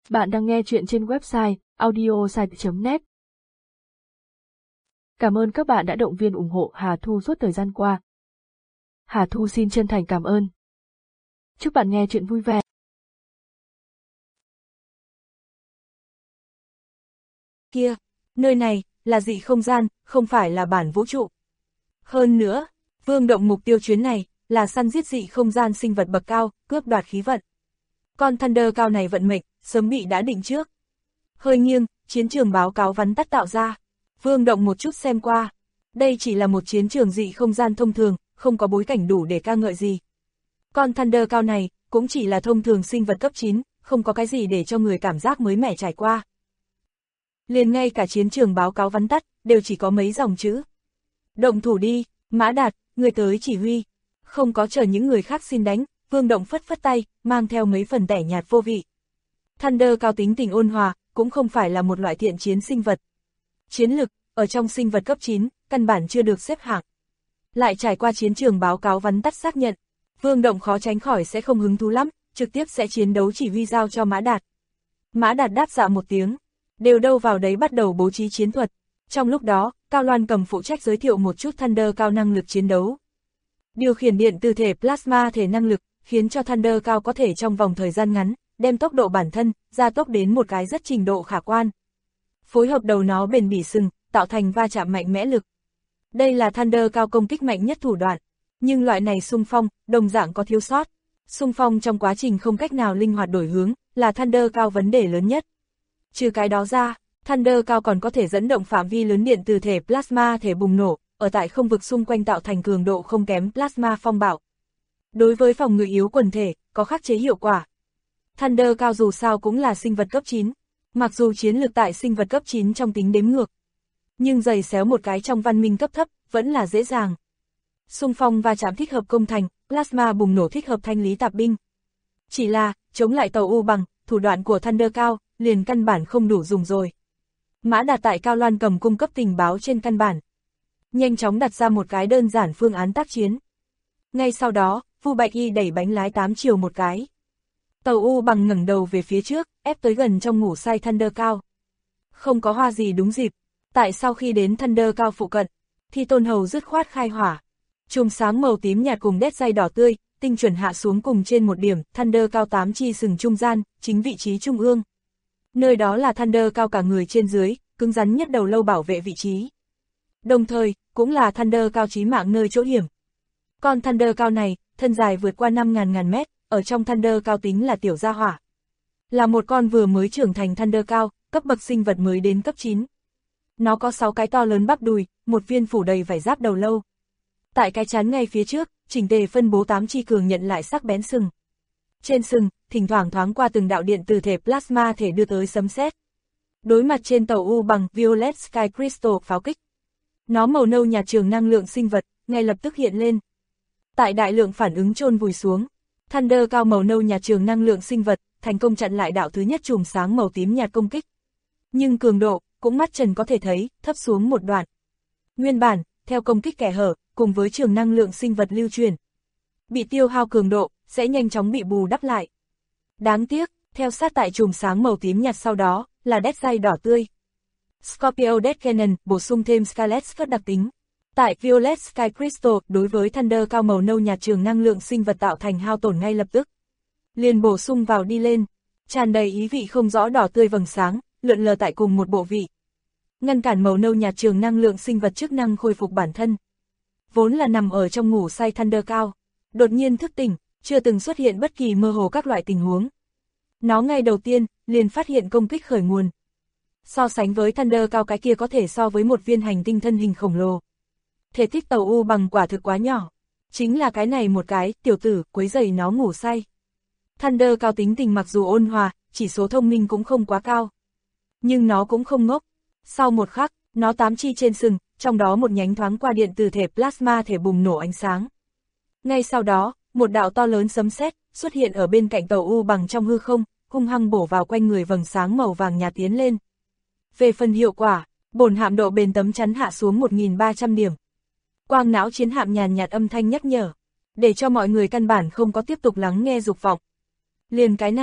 Bạn đang nghe chuyện trên website audiosite.net. Cảm ơn các bạn đã động viên ủng hộ Hà Thu suốt thời gian qua. Hà Thu xin chân thành cảm ơn. Chúc bạn nghe chuyện vui vẻ. Kia, nơi này là dị không gian, không phải là bản vũ trụ. Hơn nữa, Vương Động mục tiêu chuyến này là săn giết dị không gian sinh vật bậc cao, cướp đoạt khí vận. Con Thunder cao này vận mệnh, sớm bị đã định trước. Hơi nghiêng, chiến trường báo cáo vắn tắt tạo ra. Vương Động một chút xem qua. Đây chỉ là một chiến trường dị không gian thông thường, không có bối cảnh đủ để ca ngợi gì. Con Thunder cao này cũng chỉ là thông thường sinh vật cấp 9, không có cái gì để cho người cảm giác mới mẻ trải qua. Liền ngay cả chiến trường báo cáo vắn tắt, đều chỉ có mấy dòng chữ. Động thủ đi, Mã Đạt, người tới chỉ huy. Không có chờ những người khác xin đánh, Vương Động phất phất tay, mang theo mấy phần tẻ nhạt vô vị. Thunder cao tính tình ôn hòa, cũng không phải là một loại thiện chiến sinh vật. Chiến lực, ở trong sinh vật cấp 9, căn bản chưa được xếp hạng. Lại trải qua chiến trường báo cáo vắn tắt xác nhận, Vương Động khó tránh khỏi sẽ không hứng thú lắm, trực tiếp sẽ chiến đấu chỉ huy giao cho Mã Đạt. Mã Đạt đáp dạ một tiếng, đều đâu vào đấy bắt đầu bố trí chiến thuật. Trong lúc đó, Cao Loan Cầm phụ trách giới thiệu một chút Thunder cao năng lực chiến đấu. Điều khiển điện từ thể plasma thể năng lực, khiến cho Thunder cao có thể trong vòng thời gian ngắn, đem tốc độ bản thân, gia tốc đến một cái rất trình độ khả quan. Phối hợp đầu nó bền bỉ sừng, tạo thành va chạm mạnh mẽ lực. Đây là Thunder cao công kích mạnh nhất thủ đoạn, nhưng loại này xung phong, đồng dạng có thiếu sót. Xung phong trong quá trình không cách nào linh hoạt đổi hướng, là Thunder cao vấn đề lớn nhất. Trừ cái đó ra, Thunder cao còn có thể dẫn động phạm vi lớn điện từ thể plasma thể bùng nổ, ở tại không vực xung quanh tạo thành cường độ không kém plasma phong bạo. Đối với phòng ngự yếu quần thể, có khắc chế hiệu quả. Thunder cao dù sao cũng là sinh vật cấp 9, mặc dù chiến lược tại sinh vật cấp 9 trong tính đếm ngược, nhưng giày xéo một cái trong văn minh cấp thấp, vẫn là dễ dàng. Xung phong va chạm thích hợp công thành, plasma bùng nổ thích hợp thanh lý tạp binh. Chỉ là, chống lại tàu U bằng, thủ đoạn của Thunder cao, liền căn bản không đủ dùng rồi. Mã Đạt tại Cao Loan Cầm cung cấp tình báo trên căn bản, nhanh chóng đặt ra một cái đơn giản phương án tác chiến. Ngay sau đó, Vu Bạch Y đẩy bánh lái 8 chiều một cái. Tàu U bằng ngẩng đầu về phía trước, ép tới gần trong ngủ say Thunder cao. Không có hoa gì đúng dịp, tại sau khi đến Thunder cao phụ cận, thì Tôn Hầu dứt khoát khai hỏa. Chùm sáng màu tím nhạt cùng đét dây đỏ tươi, tinh chuẩn hạ xuống cùng trên một điểm, Thunder cao 8 chi sừng trung gian, chính vị trí trung ương. Nơi đó là Thunder cao cả người trên dưới, cứng rắn nhất đầu lâu bảo vệ vị trí. Đồng thời, cũng là Thunder cao chí mạng nơi chỗ hiểm. Con Thunder cao này, thân dài vượt qua 5.000 mét, ở trong Thunder cao tính là tiểu gia hỏa. Là một con vừa mới trưởng thành Thunder cao, cấp bậc sinh vật mới đến cấp 9. Nó có 6 cái to lớn bắp đùi, một viên phủ đầy vảy giáp đầu lâu. Tại cái chán ngay phía trước, chỉnh tề phân bố 8 chi cường nhận lại sắc bén sừng. Trên sừng, thỉnh thoảng thoáng qua từng đạo điện từ thể plasma thể đưa tới sấm sét. Đối mặt trên tàu U bằng Violet Sky Crystal pháo kích, nó màu nâu nhạt trường năng lượng sinh vật, ngay lập tức hiện lên. Tại đại lượng phản ứng chôn vùi xuống, Thunder cao màu nâu nhạt trường năng lượng sinh vật, thành công chặn lại đạo thứ nhất chùm sáng màu tím nhạt công kích. Nhưng cường độ, cũng mắt trần có thể thấy, thấp xuống một đoạn. Nguyên bản, theo công kích kẻ hở, cùng với trường năng lượng sinh vật lưu truyền, bị tiêu hao cường độ, sẽ nhanh chóng bị bù đắp lại. Đáng tiếc, theo sát tại chùm sáng màu tím nhạt sau đó, là đét dây đỏ tươi. Scorpio Death Cannon bổ sung thêm Scarlet Scud đặc tính. Tại Violet Sky Crystal, đối với Thunder cao màu nâu nhạt trường năng lượng sinh vật tạo thành hao tổn ngay lập tức. Liền bổ sung vào đi lên, tràn đầy ý vị không rõ đỏ tươi vầng sáng, lượn lờ tại cùng một bộ vị. Ngăn cản màu nâu nhạt trường năng lượng sinh vật chức năng khôi phục bản thân. Vốn là nằm ở trong ngủ say Thunder cao, đột nhiên thức tỉnh, chưa từng xuất hiện bất kỳ mơ hồ các loại tình huống. Nó ngay đầu tiên, liền phát hiện công kích khởi nguồn. So sánh với Thunder cao cái kia có thể so với một viên hành tinh thân hình khổng lồ. Thể tích tàu U bằng quả thực quá nhỏ. Chính là cái này một cái, tiểu tử, quấy rầy nó ngủ say. Thunder cao tính tình mặc dù ôn hòa, chỉ số thông minh cũng không quá cao. Nhưng nó cũng không ngốc. Sau một khắc, nó 8 chi trên sừng, trong đó một nhánh thoáng qua điện từ thể plasma thể bùng nổ ánh sáng. Ngay sau đó, một đạo to lớn sấm sét xuất hiện ở bên cạnh tàu U bằng trong hư không, hung hăng bổ vào quanh người vầng sáng màu vàng nhạt tiến lên. Về phần hiệu quả, bổn hạm độ bền tấm chắn hạ xuống 1.300 điểm. Quang não chiến hạm nhàn nhạt âm thanh nhắc nhở, để cho mọi người căn bản không có tiếp tục lắng nghe dục vọng. Liền cái này,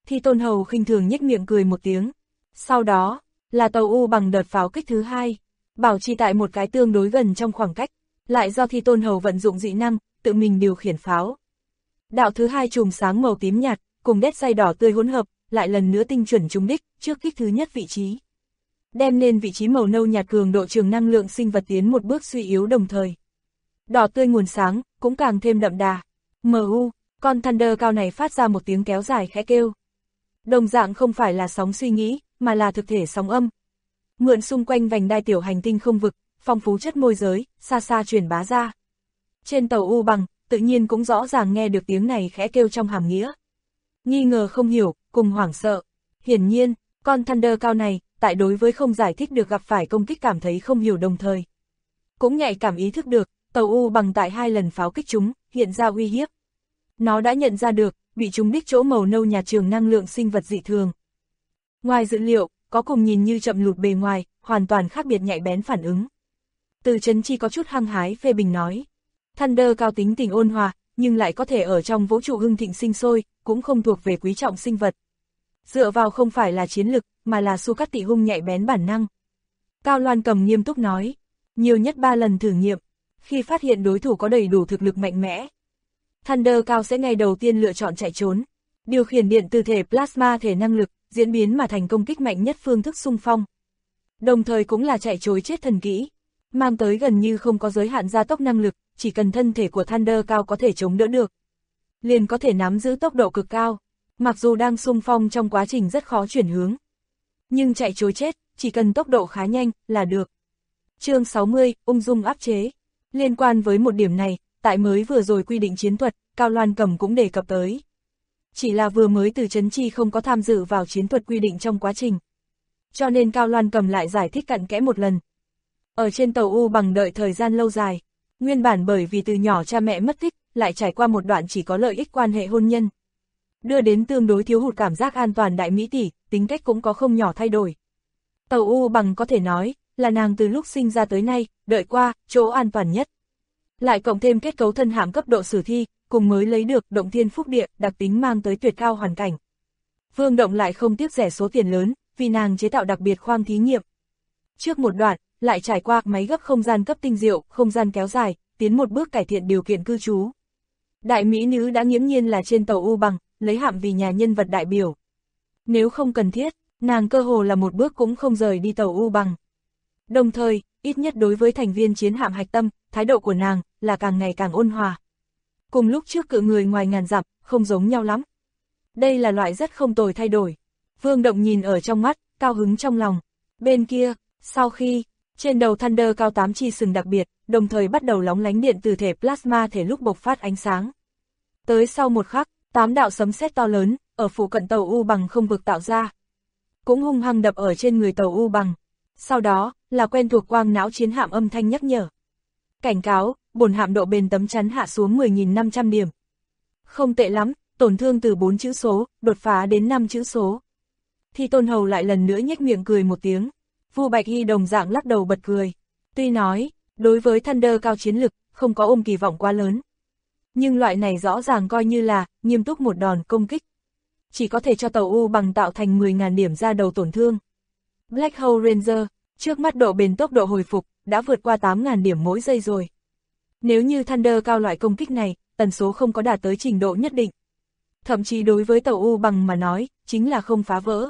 Thi Tôn Hầu khinh thường nhếch miệng cười một tiếng. Sau đó, là tàu U bằng đợt pháo kích thứ hai, bảo trì tại một cái tương đối gần trong khoảng cách, lại do Thi Tôn Hầu vận dụng dị năng, tự mình điều khiển pháo. Đạo thứ hai chùm sáng màu tím nhạt, cùng đét dây đỏ tươi hỗn hợp, lại lần nữa tinh chuẩn trúng đích, trước kích thứ nhất vị trí. Đem nên vị trí màu nâu nhạt cường độ trường năng lượng sinh vật tiến một bước suy yếu đồng thời. Đỏ tươi nguồn sáng, cũng càng thêm đậm đà. MU, con Thunder cao này phát ra một tiếng kéo dài khẽ kêu. Đồng dạng không phải là sóng suy nghĩ, mà là thực thể sóng âm. Mượn xung quanh vành đai tiểu hành tinh không vực, phong phú chất môi giới, xa xa truyền bá ra. Trên tàu U bằng, tự nhiên cũng rõ ràng nghe được tiếng này khẽ kêu trong hàm nghĩa. Nghi ngờ không hiểu, cùng hoảng sợ. Hiển nhiên, con Thunder cao này, tại đối với không giải thích được gặp phải công kích cảm thấy không hiểu đồng thời. Cũng nhạy cảm ý thức được, tàu U bằng tại 2 lần pháo kích chúng, hiện ra uy hiếp. Nó đã nhận ra được, bị trúng đích chỗ màu nâu nhạt trường năng lượng sinh vật dị thường. Ngoài dữ liệu, có cùng nhìn như chậm lụt bề ngoài, hoàn toàn khác biệt nhạy bén phản ứng. Từ Trấn Chi có chút hăng hái phê bình nói. Thunder cao tính tình ôn hòa, nhưng lại có thể ở trong vũ trụ hưng thịnh sinh sôi, cũng không thuộc về quý trọng sinh vật. Dựa vào không phải là chiến lực, mà là Su Cát Tị Hung nhạy bén bản năng. Cao Loan Cầm nghiêm túc nói. Nhiều nhất 3 lần thử nghiệm, khi phát hiện đối thủ có đầy đủ thực lực mạnh mẽ, Thunder cao sẽ ngay đầu tiên lựa chọn chạy trốn, điều khiển điện từ thể plasma thể năng lực, diễn biến mà thành công kích mạnh nhất phương thức xung phong. Đồng thời cũng là chạy trối chết thần kỹ, mang tới gần như không có giới hạn gia tốc năng lực, chỉ cần thân thể của Thunder cao có thể chống đỡ được, liền có thể nắm giữ tốc độ cực cao, mặc dù đang xung phong trong quá trình rất khó chuyển hướng. Nhưng chạy trối chết, chỉ cần tốc độ khá nhanh, là được. Chương 60, ung dung áp chế. Liên quan với một điểm này, tại mới vừa rồi quy định chiến thuật, Cao Loan Cầm cũng đề cập tới. Chỉ là vừa mới từ Trấn Chi không có tham dự vào chiến thuật quy định trong quá trình. Cho nên Cao Loan Cầm lại giải thích cặn kẽ một lần. Ở trên tàu U bằng đợi thời gian lâu dài, nguyên bản bởi vì từ nhỏ cha mẹ mất tích, lại trải qua một đoạn chỉ có lợi ích quan hệ hôn nhân. Đưa đến tương đối thiếu hụt cảm giác an toàn đại mỹ tỷ, tính cách cũng có không nhỏ thay đổi. Tàu U bằng có thể nói, là nàng từ lúc sinh ra tới nay, đợi qua, chỗ an toàn nhất. Lại cộng thêm kết cấu thân hạm cấp độ sử thi, cùng mới lấy được động thiên phúc địa, đặc tính mang tới tuyệt cao hoàn cảnh. Vương Động lại không tiếc rẻ số tiền lớn, vì nàng chế tạo đặc biệt khoang thí nghiệm. Trước một đoạn, lại trải qua máy gấp không gian cấp tinh diệu, không gian kéo dài, tiến một bước cải thiện điều kiện cư trú. Đại mỹ nữ đã nghiễm nhiên là trên tàu U bằng, lấy hạm vì nhà nhân vật đại biểu. Nếu không cần thiết, nàng cơ hồ là một bước cũng không rời đi tàu U bằng. Đồng thời, ít nhất đối với thành viên chiến hạm hạch tâm, thái độ của nàng là càng ngày càng ôn hòa. Cùng lúc trước cự người ngoài ngàn dặm, không giống nhau lắm. Đây là loại rất không tồi thay đổi. Vương Động nhìn ở trong mắt, cao hứng trong lòng. Bên kia, sau khi, trên đầu Thunder cao 8 chi sừng đặc biệt, đồng thời bắt đầu lóng lánh điện từ thể plasma thể lúc bộc phát ánh sáng. Tới sau một khắc, 8 đạo sấm sét to lớn, ở phụ cận tàu U bằng không vực tạo ra. Cũng hung hăng đập ở trên người tàu U bằng. Sau đó, là quen thuộc quang não chiến hạm âm thanh nhắc nhở. Cảnh cáo, bổn hạm độ bền tấm chắn hạ xuống 10.500 điểm. Không tệ lắm, tổn thương từ 4 chữ số, đột phá đến 5 chữ số. Thi Tôn Hầu lại lần nữa nhếch miệng cười một tiếng. Vu Bạch Hy đồng dạng lắc đầu bật cười. Tuy nói, đối với Thunder cao chiến lực, không có ôm kỳ vọng quá lớn. Nhưng loại này rõ ràng coi như là, nghiêm túc một đòn công kích. Chỉ có thể cho tàu U bằng tạo thành 10.000 điểm ra đầu tổn thương. Black Hole Ranger, trước mắt độ bền tốc độ hồi phục, đã vượt qua 8.000 điểm mỗi giây rồi. Nếu như Thunder cao loại công kích này, tần số không có đạt tới trình độ nhất định. Thậm chí đối với tàu U bằng mà nói, chính là không phá vỡ.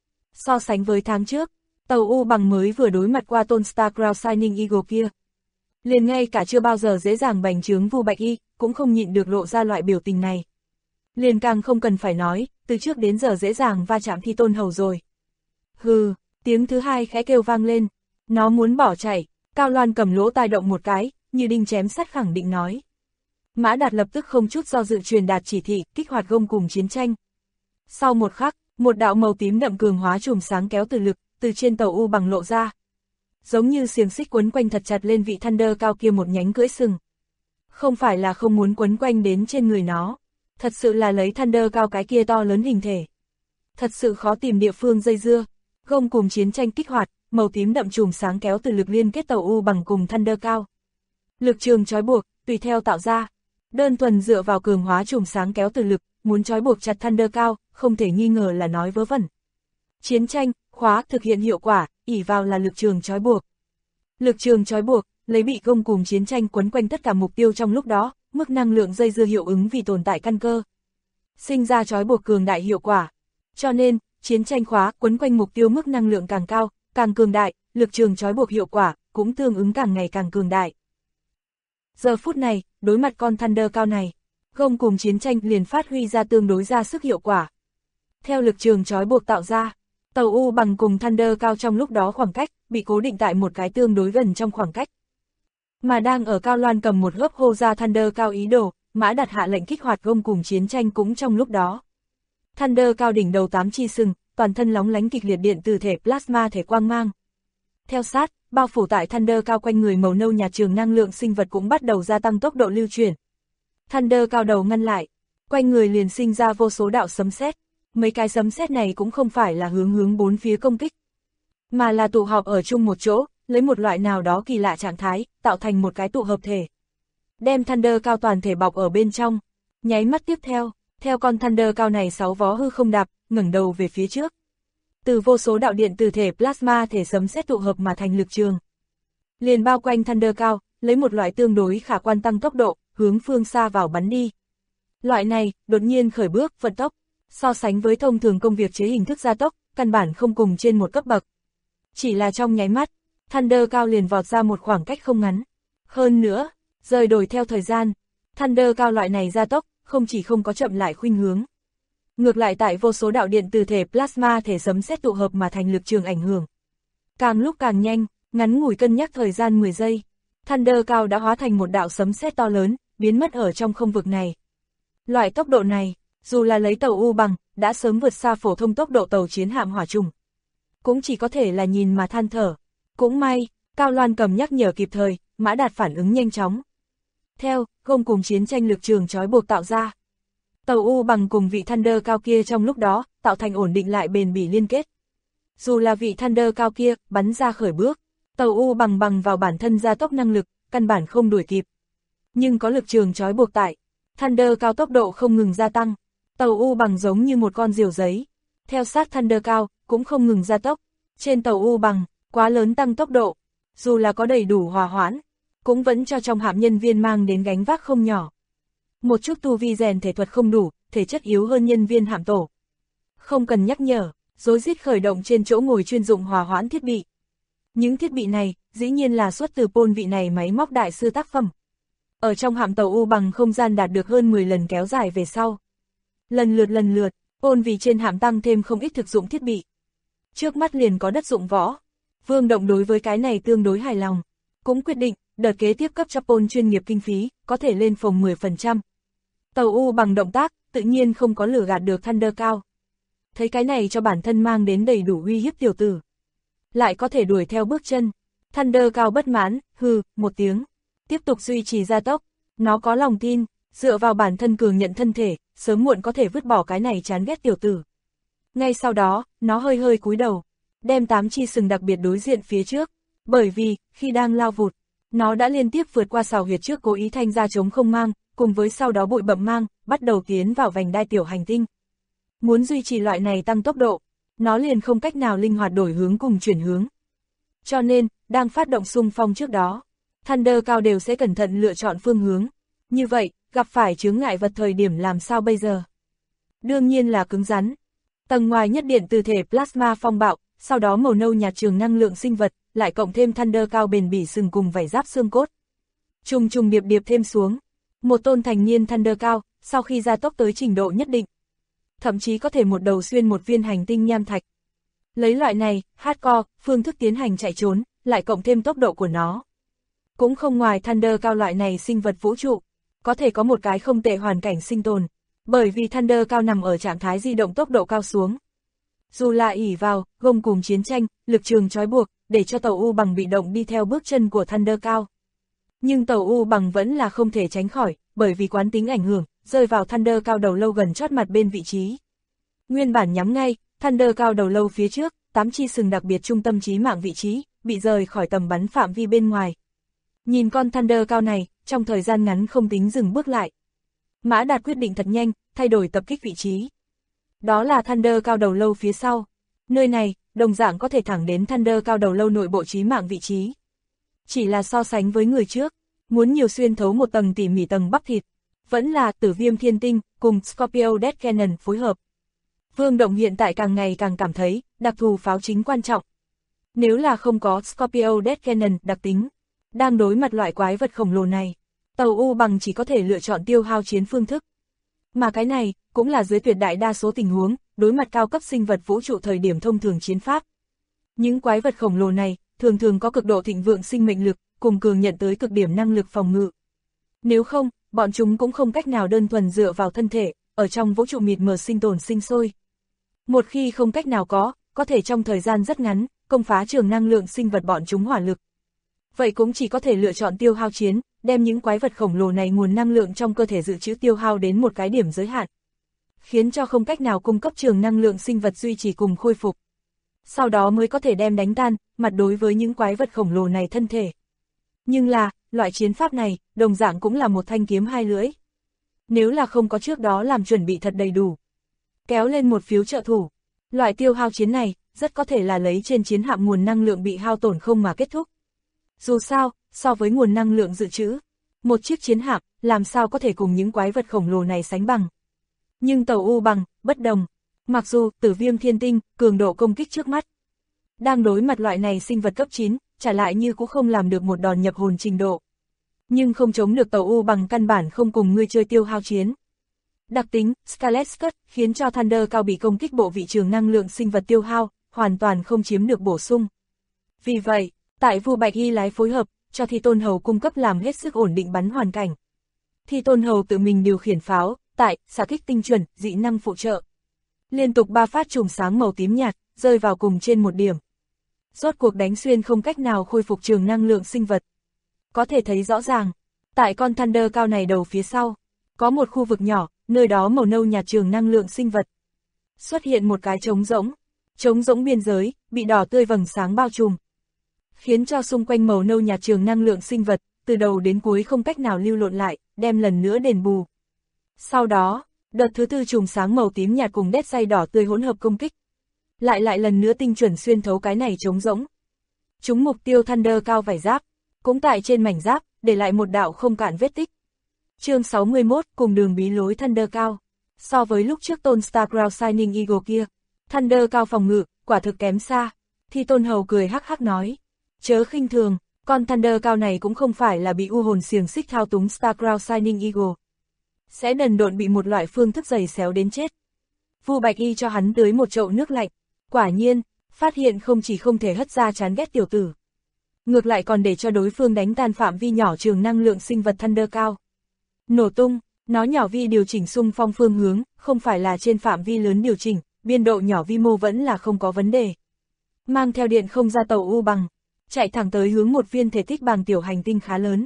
So sánh với tháng trước, tàu U bằng mới vừa đối mặt qua Tôn Star Crown Shining Eagle kia. Liền ngay cả chưa bao giờ dễ dàng bành trướng Vu Bạch Y, cũng không nhịn được lộ ra loại biểu tình này. Liền càng không cần phải nói, từ trước đến giờ dễ dàng va chạm Thi Tôn Hầu rồi. Hừ, tiếng thứ hai khẽ kêu vang lên. Nó muốn bỏ chạy, Cao Loan cầm lỗ tai động một cái, như đinh chém sắt khẳng định nói. Mã Đạt lập tức không chút do dự truyền đạt chỉ thị, kích hoạt gông cùng chiến tranh. Sau một khắc, một đạo màu tím đậm cường hóa chùm sáng kéo từ lực, từ trên tàu U bằng lộ ra. Giống như xiềng xích quấn quanh thật chặt lên vị Thunder cao kia một nhánh cưỡi sừng. Không phải là không muốn quấn quanh đến trên người nó, thật sự là lấy Thunder cao cái kia to lớn hình thể. Thật sự khó tìm địa phương dây dưa, gông cùng chiến tranh kích hoạt, màu tím đậm chùm sáng kéo từ lực liên kết tàu U bằng cùng Thunder cao. Lực trường trói buộc, tùy theo tạo ra. Đơn thuần dựa vào cường hóa chùm sáng kéo từ lực, muốn trói buộc chặt Thunder Cao, không thể nghi ngờ là nói vớ vẩn. Chiến tranh, khóa thực hiện hiệu quả, ỷ vào là lực trường trói buộc. Lực trường trói buộc, lấy bị gông cùm chiến tranh quấn quanh tất cả mục tiêu trong lúc đó, mức năng lượng dây dưa hiệu ứng vì tồn tại căn cơ. Sinh ra trói buộc cường đại hiệu quả. Cho nên, chiến tranh khóa quấn quanh mục tiêu mức năng lượng càng cao, càng cường đại, lực trường trói buộc hiệu quả cũng tương ứng càng ngày càng cường đại. Giờ phút này, đối mặt con Thunder Cao này, gông cùm chiến tranh liền phát huy ra tương đối ra sức hiệu quả. Theo lực trường trói buộc tạo ra, tàu U bằng cùng Thunder Cao trong lúc đó khoảng cách, bị cố định tại một cái tương đối gần trong khoảng cách. Mà đang ở Cao Loan cầm một hớp hô ra Thunder Cao ý đồ, Mã Đạt hạ lệnh kích hoạt gông cùm chiến tranh cũng trong lúc đó. Thunder Cao đỉnh đầu 8 chi sừng, toàn thân lóng lánh kịch liệt điện từ thể plasma thể quang mang. Theo sát, bao phủ tại Thunder Cao quanh người màu nâu nhạt trường năng lượng sinh vật cũng bắt đầu gia tăng tốc độ lưu chuyển. Thunder Cao đầu ngăn lại, quanh người liền sinh ra vô số đạo sấm sét. Mấy cái sấm sét này cũng không phải là hướng bốn phía công kích, mà là tụ họp ở chung một chỗ, lấy một loại nào đó kỳ lạ trạng thái, tạo thành một cái tụ hợp thể. Đem Thunder Cao toàn thể bọc ở bên trong. Nháy mắt tiếp theo con Thunder Cao này 6 vó hư không đạp, ngẩng đầu về phía trước. Từ vô số đạo điện từ thể plasma thể sấm sét tụ hợp mà thành lực trường. Liền bao quanh Thunder Cao, lấy một loại tương đối khả quan tăng tốc độ, hướng phương xa vào bắn đi. Loại này, đột nhiên khởi bước, vận tốc, so sánh với thông thường công việc chế hình thức gia tốc, căn bản không cùng trên một cấp bậc. Chỉ là trong nháy mắt, Thunder Cao liền vọt ra một khoảng cách không ngắn. Hơn nữa, rời đổi theo thời gian, Thunder Cao loại này gia tốc, không chỉ không có chậm lại khuynh hướng. Ngược lại tại vô số đạo điện từ thể plasma thể sấm sét tụ hợp mà thành lực trường ảnh hưởng. Càng lúc càng nhanh, ngắn ngủi cân nhắc thời gian 10 giây, Thunder Cao đã hóa thành một đạo sấm sét to lớn, biến mất ở trong không vực này. Loại tốc độ này, dù là lấy tàu U bằng, đã sớm vượt xa phổ thông tốc độ tàu chiến hạm hỏa trùng. Cũng chỉ có thể là nhìn mà than thở. Cũng may, Cao Loan cầm nhắc nhở kịp thời, Mã Đạt phản ứng nhanh chóng. Theo, gông cùng chiến tranh lực trường trói buộc tạo ra. Tàu U bằng cùng vị Thunder Cao kia trong lúc đó, tạo thành ổn định lại bền bỉ liên kết. Dù là vị Thunder Cao kia, bắn ra khởi bước, tàu U bằng vào bản thân gia tốc năng lực, căn bản không đuổi kịp. Nhưng có lực trường trói buộc tại, Thunder Cao tốc độ không ngừng gia tăng, tàu U bằng giống như một con diều giấy. Theo sát Thunder Cao, cũng không ngừng gia tốc. Trên tàu U bằng, quá lớn tăng tốc độ, dù là có đầy đủ hòa hoãn, cũng vẫn cho trong hạm nhân viên mang đến gánh vác không nhỏ. Một chút tu vi rèn thể thuật không đủ, thể chất yếu hơn nhân viên hạm tổ. Không cần nhắc nhở, rối rít khởi động trên chỗ ngồi chuyên dụng hòa hoãn thiết bị. Những thiết bị này, dĩ nhiên là xuất từ Paul vị này máy móc đại sư tác phẩm. Ở trong hạm tàu U bằng không gian đạt được hơn 10 lần kéo dài về sau. Lần lượt, Paul vì trên hạm tăng thêm không ít thực dụng thiết bị. Trước mắt liền có đất dụng võ. Vương Động đối với cái này tương đối hài lòng. Cũng quyết định, đợt kế tiếp cấp cho Paul chuyên nghiệp kinh phí, có thể lên phòng 10%. Tàu U bằng động tác, tự nhiên không có lừa gạt được Thunder Cao. Thấy cái này cho bản thân mang đến đầy đủ uy hiếp tiểu tử. Lại có thể đuổi theo bước chân. Thunder Cao bất mãn, hừ, một tiếng. Tiếp tục duy trì gia tốc. Nó có lòng tin, dựa vào bản thân cường nhận thân thể, sớm muộn có thể vứt bỏ cái này chán ghét tiểu tử. Ngay sau đó, nó hơi cúi đầu, đem 8 chi sừng đặc biệt đối diện phía trước. Bởi vì, khi đang lao vụt, nó đã liên tiếp vượt qua sào huyệt trước cố ý thanh ra chống không mang, cùng với sau đó bụi bặm mang, bắt đầu tiến vào vành đai tiểu hành tinh. Muốn duy trì loại này tăng tốc độ, nó liền không cách nào linh hoạt đổi hướng cùng chuyển hướng. Cho nên, đang phát động xung phong trước đó, Thunder Cao đều sẽ cẩn thận lựa chọn phương hướng. Như vậy, gặp phải chướng ngại vật thời điểm làm sao bây giờ? Đương nhiên là cứng rắn. Tầng ngoài nhất điện từ thể plasma phong bạo, sau đó màu nâu nhạt trường năng lượng sinh vật, lại cộng thêm Thunder Cao bền bỉ sừng cùng vảy giáp xương cốt. Trùng điệp thêm xuống. Một tôn thành niên Thunder Cao, sau khi gia tốc tới trình độ nhất định, thậm chí có thể một đầu xuyên một viên hành tinh nham thạch. Lấy loại này, hardcore, phương thức tiến hành chạy trốn, lại cộng thêm tốc độ của nó. Cũng không ngoài Thunder Cao loại này sinh vật vũ trụ, có thể có một cái không tệ hoàn cảnh sinh tồn, bởi vì Thunder Cao nằm ở trạng thái di động tốc độ cao xuống. Dù là ỷ vào, gông cùm chiến tranh, lực trường trói buộc, để cho tàu U bằng bị động đi theo bước chân của Thunder Cao. Nhưng tàu U bằng vẫn là không thể tránh khỏi, bởi vì quán tính ảnh hưởng, rơi vào Thunder Cao đầu lâu gần chót mặt bên vị trí. Nguyên bản nhắm ngay, Thunder Cao đầu lâu phía trước, 8 chi sừng đặc biệt trung tâm chí mạng vị trí, bị rời khỏi tầm bắn phạm vi bên ngoài. Nhìn con Thunder Cao này, trong thời gian ngắn không tính dừng bước lại. Mã Đạt quyết định thật nhanh, thay đổi tập kích vị trí. Đó là Thunder cao đầu lâu phía sau. Nơi này, đồng dạng có thể thẳng đến Thunder cao đầu lâu nội bộ chí mạng vị trí. Chỉ là so sánh với người trước, muốn nhiều xuyên thấu một tầng tỉ mỉ tầng bắp thịt, vẫn là Tử Viêm Thiên Tinh cùng Scorpio Death Cannon phối hợp. Vương Động hiện tại càng ngày càng cảm thấy, đặc thù pháo chính quan trọng. Nếu là không có Scorpio Death Cannon đặc tính, đang đối mặt loại quái vật khổng lồ này, tàu U bằng chỉ có thể lựa chọn tiêu hao chiến phương thức. Mà cái này, cũng là dưới tuyệt đại đa số tình huống, đối mặt cao cấp sinh vật vũ trụ thời điểm thông thường chiến pháp. Những quái vật khổng lồ này, thường thường có cực độ thịnh vượng sinh mệnh lực, cùng cường nhận tới cực điểm năng lực phòng ngự. Nếu không, bọn chúng cũng không cách nào đơn thuần dựa vào thân thể, ở trong vũ trụ mịt mờ sinh tồn sinh sôi. Một khi không cách nào có thể trong thời gian rất ngắn, công phá trường năng lượng sinh vật bọn chúng hỏa lực. Vậy cũng chỉ có thể lựa chọn tiêu hao chiến, đem những quái vật khổng lồ này nguồn năng lượng trong cơ thể dự trữ tiêu hao đến một cái điểm giới hạn, khiến cho không cách nào cung cấp trường năng lượng sinh vật duy trì cùng khôi phục. Sau đó mới có thể đem đánh tan, mặt đối với những quái vật khổng lồ này thân thể. Nhưng là, loại chiến pháp này, đồng dạng cũng là một thanh kiếm hai lưỡi. Nếu là không có trước đó làm chuẩn bị thật đầy đủ, kéo lên một phiếu trợ thủ, loại tiêu hao chiến này, rất có thể là lấy trên chiến hạm nguồn năng lượng bị hao tổn không mà kết thúc. Dù sao, so với nguồn năng lượng dự trữ, một chiếc chiến hạm, làm sao có thể cùng những quái vật khổng lồ này sánh bằng. Nhưng tàu U bằng, bất đồng. Mặc dù, Tử Viêm Thiên Tinh, cường độ công kích trước mắt, đang đối mặt loại này sinh vật cấp 9, trả lại như cũng không làm được một đòn nhập hồn trình độ. Nhưng không chống được tàu U bằng căn bản không cùng ngươi chơi tiêu hao chiến. Đặc tính, Scarlet Cut, khiến cho Thunder cao bị công kích bộ vị trường năng lượng sinh vật tiêu hao, hoàn toàn không chiếm được bổ sung. Vì vậy, tại Vu Bạch Y lái phối hợp, cho Thi Tôn Hầu cung cấp làm hết sức ổn định bắn hoàn cảnh. Thi Tôn Hầu tự mình điều khiển pháo, tại, xạ kích tinh chuẩn, dị năng phụ trợ. Liên tục 3 phát chùm sáng màu tím nhạt, rơi vào cùng trên một điểm. Rốt cuộc đánh xuyên không cách nào khôi phục trường năng lượng sinh vật. Có thể thấy rõ ràng, tại con Thunder cao này đầu phía sau, có một khu vực nhỏ, nơi đó màu nâu nhạt trường năng lượng sinh vật. Xuất hiện một cái trống rỗng biên giới, bị đỏ tươi vầng sáng bao trùm, khiến cho xung quanh màu nâu nhạt trường năng lượng sinh vật, từ đầu đến cuối không cách nào lưu lộn lại, đem lần nữa đền bù. Sau đó, đợt thứ tư chùm sáng màu tím nhạt cùng đét say đỏ tươi hỗn hợp công kích. Lại lần nữa tinh chuẩn xuyên thấu cái này trống rỗng. Chúng mục tiêu Thunder cao vảy giáp, cũng tại trên mảnh giáp, để lại một đạo không cạn vết tích. Chương 61 cùng đường bí lối Thunder cao. So với lúc trước Tôn Starground Shining Eagle kia, Thunder cao phòng ngự, quả thực kém xa. Thi Tôn Hầu cười hắc hắc nói. Chớ khinh thường, con Thunder cao này cũng không phải là bị u hồn xiềng xích thao túng Starground Shining Eagle. Sẽ đần độn bị một loại phương thức giày xéo đến chết. Vu Bạch Y cho hắn tưới một chậu nước lạnh. Quả nhiên, phát hiện không chỉ không thể hất ra chán ghét tiểu tử, ngược lại còn để cho đối phương đánh tan phạm vi nhỏ trường năng lượng sinh vật Thunder cao. Nổ tung, nó nhỏ vi điều chỉnh xung phong phương hướng, không phải là trên phạm vi lớn điều chỉnh, biên độ nhỏ vi mô vẫn là không có vấn đề. Mang theo điện không ra tàu U bằng, chạy thẳng tới hướng một viên thể tích bằng tiểu hành tinh khá lớn.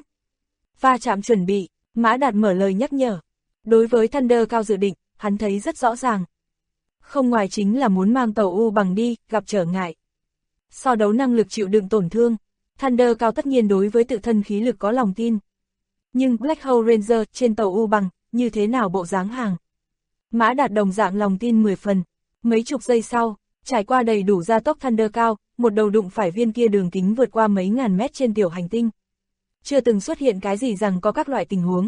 Va chạm chuẩn bị, Mã Đạt mở lời nhắc nhở. Đối với Thunder cao dự định, hắn thấy rất rõ ràng. Không ngoài chính là muốn mang tàu U bằng đi, gặp trở ngại. So đấu năng lực chịu đựng tổn thương, Thunder cao tất nhiên đối với tự thân khí lực có lòng tin. Nhưng Black Hole Ranger trên tàu U bằng, như thế nào bộ dáng hàng? Mã Đạt đồng dạng lòng tin 10 phần. Mấy chục giây sau, trải qua đầy đủ gia tốc Thunder cao, một đầu đụng phải viên kia đường kính vượt qua mấy ngàn mét trên tiểu hành tinh. Chưa từng xuất hiện cái gì rằng có các loại tình huống.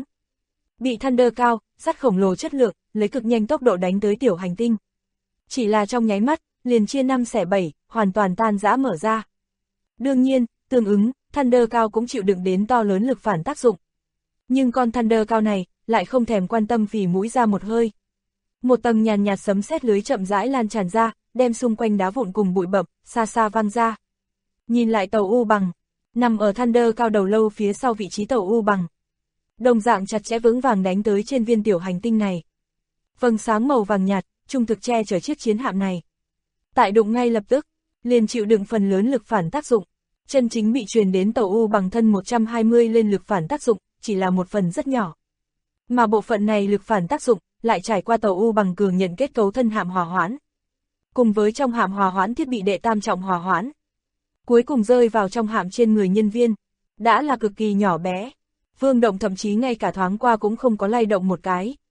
Bị Thunder cao, sắt khổng lồ chất lượng, lấy cực nhanh tốc độ đánh tới tiểu hành tinh. Chỉ là trong nháy mắt, liền chia 5 xẻ 7, hoàn toàn tan rã mở ra. Đương nhiên, tương ứng, Thunder cao cũng chịu đựng đến to lớn lực phản tác dụng. Nhưng con Thunder cao này, lại không thèm quan tâm phì mũi ra một hơi. Một tầng nhàn nhạt sấm sét lưới chậm rãi lan tràn ra, đem xung quanh đá vụn cùng bụi bậm, xa xa văng ra. Nhìn lại tàu U bằng, nằm ở Thunder cao đầu lâu phía sau vị trí tàu U bằng. Đồng dạng chặt chẽ vững vàng đánh tới trên viên tiểu hành tinh này. Vầng sáng màu vàng nhạt, trung thực che chở chiếc chiến hạm này. Tại đụng ngay lập tức, liền chịu đựng phần lớn lực phản tác dụng. Chân chính bị truyền đến tàu U bằng thân 120 lên lực phản tác dụng, chỉ là một phần rất nhỏ. Mà bộ phận này lực phản tác dụng, lại trải qua tàu U bằng cường nhận kết cấu thân hạm hòa hoãn. Cùng với trong hạm hòa hoãn thiết bị đệ tam trọng hòa hoãn. Cuối cùng rơi vào trong hạm trên người nhân viên, đã là cực kỳ nhỏ bé. Vương Động thậm chí ngay cả thoáng qua cũng không có lay động một cái.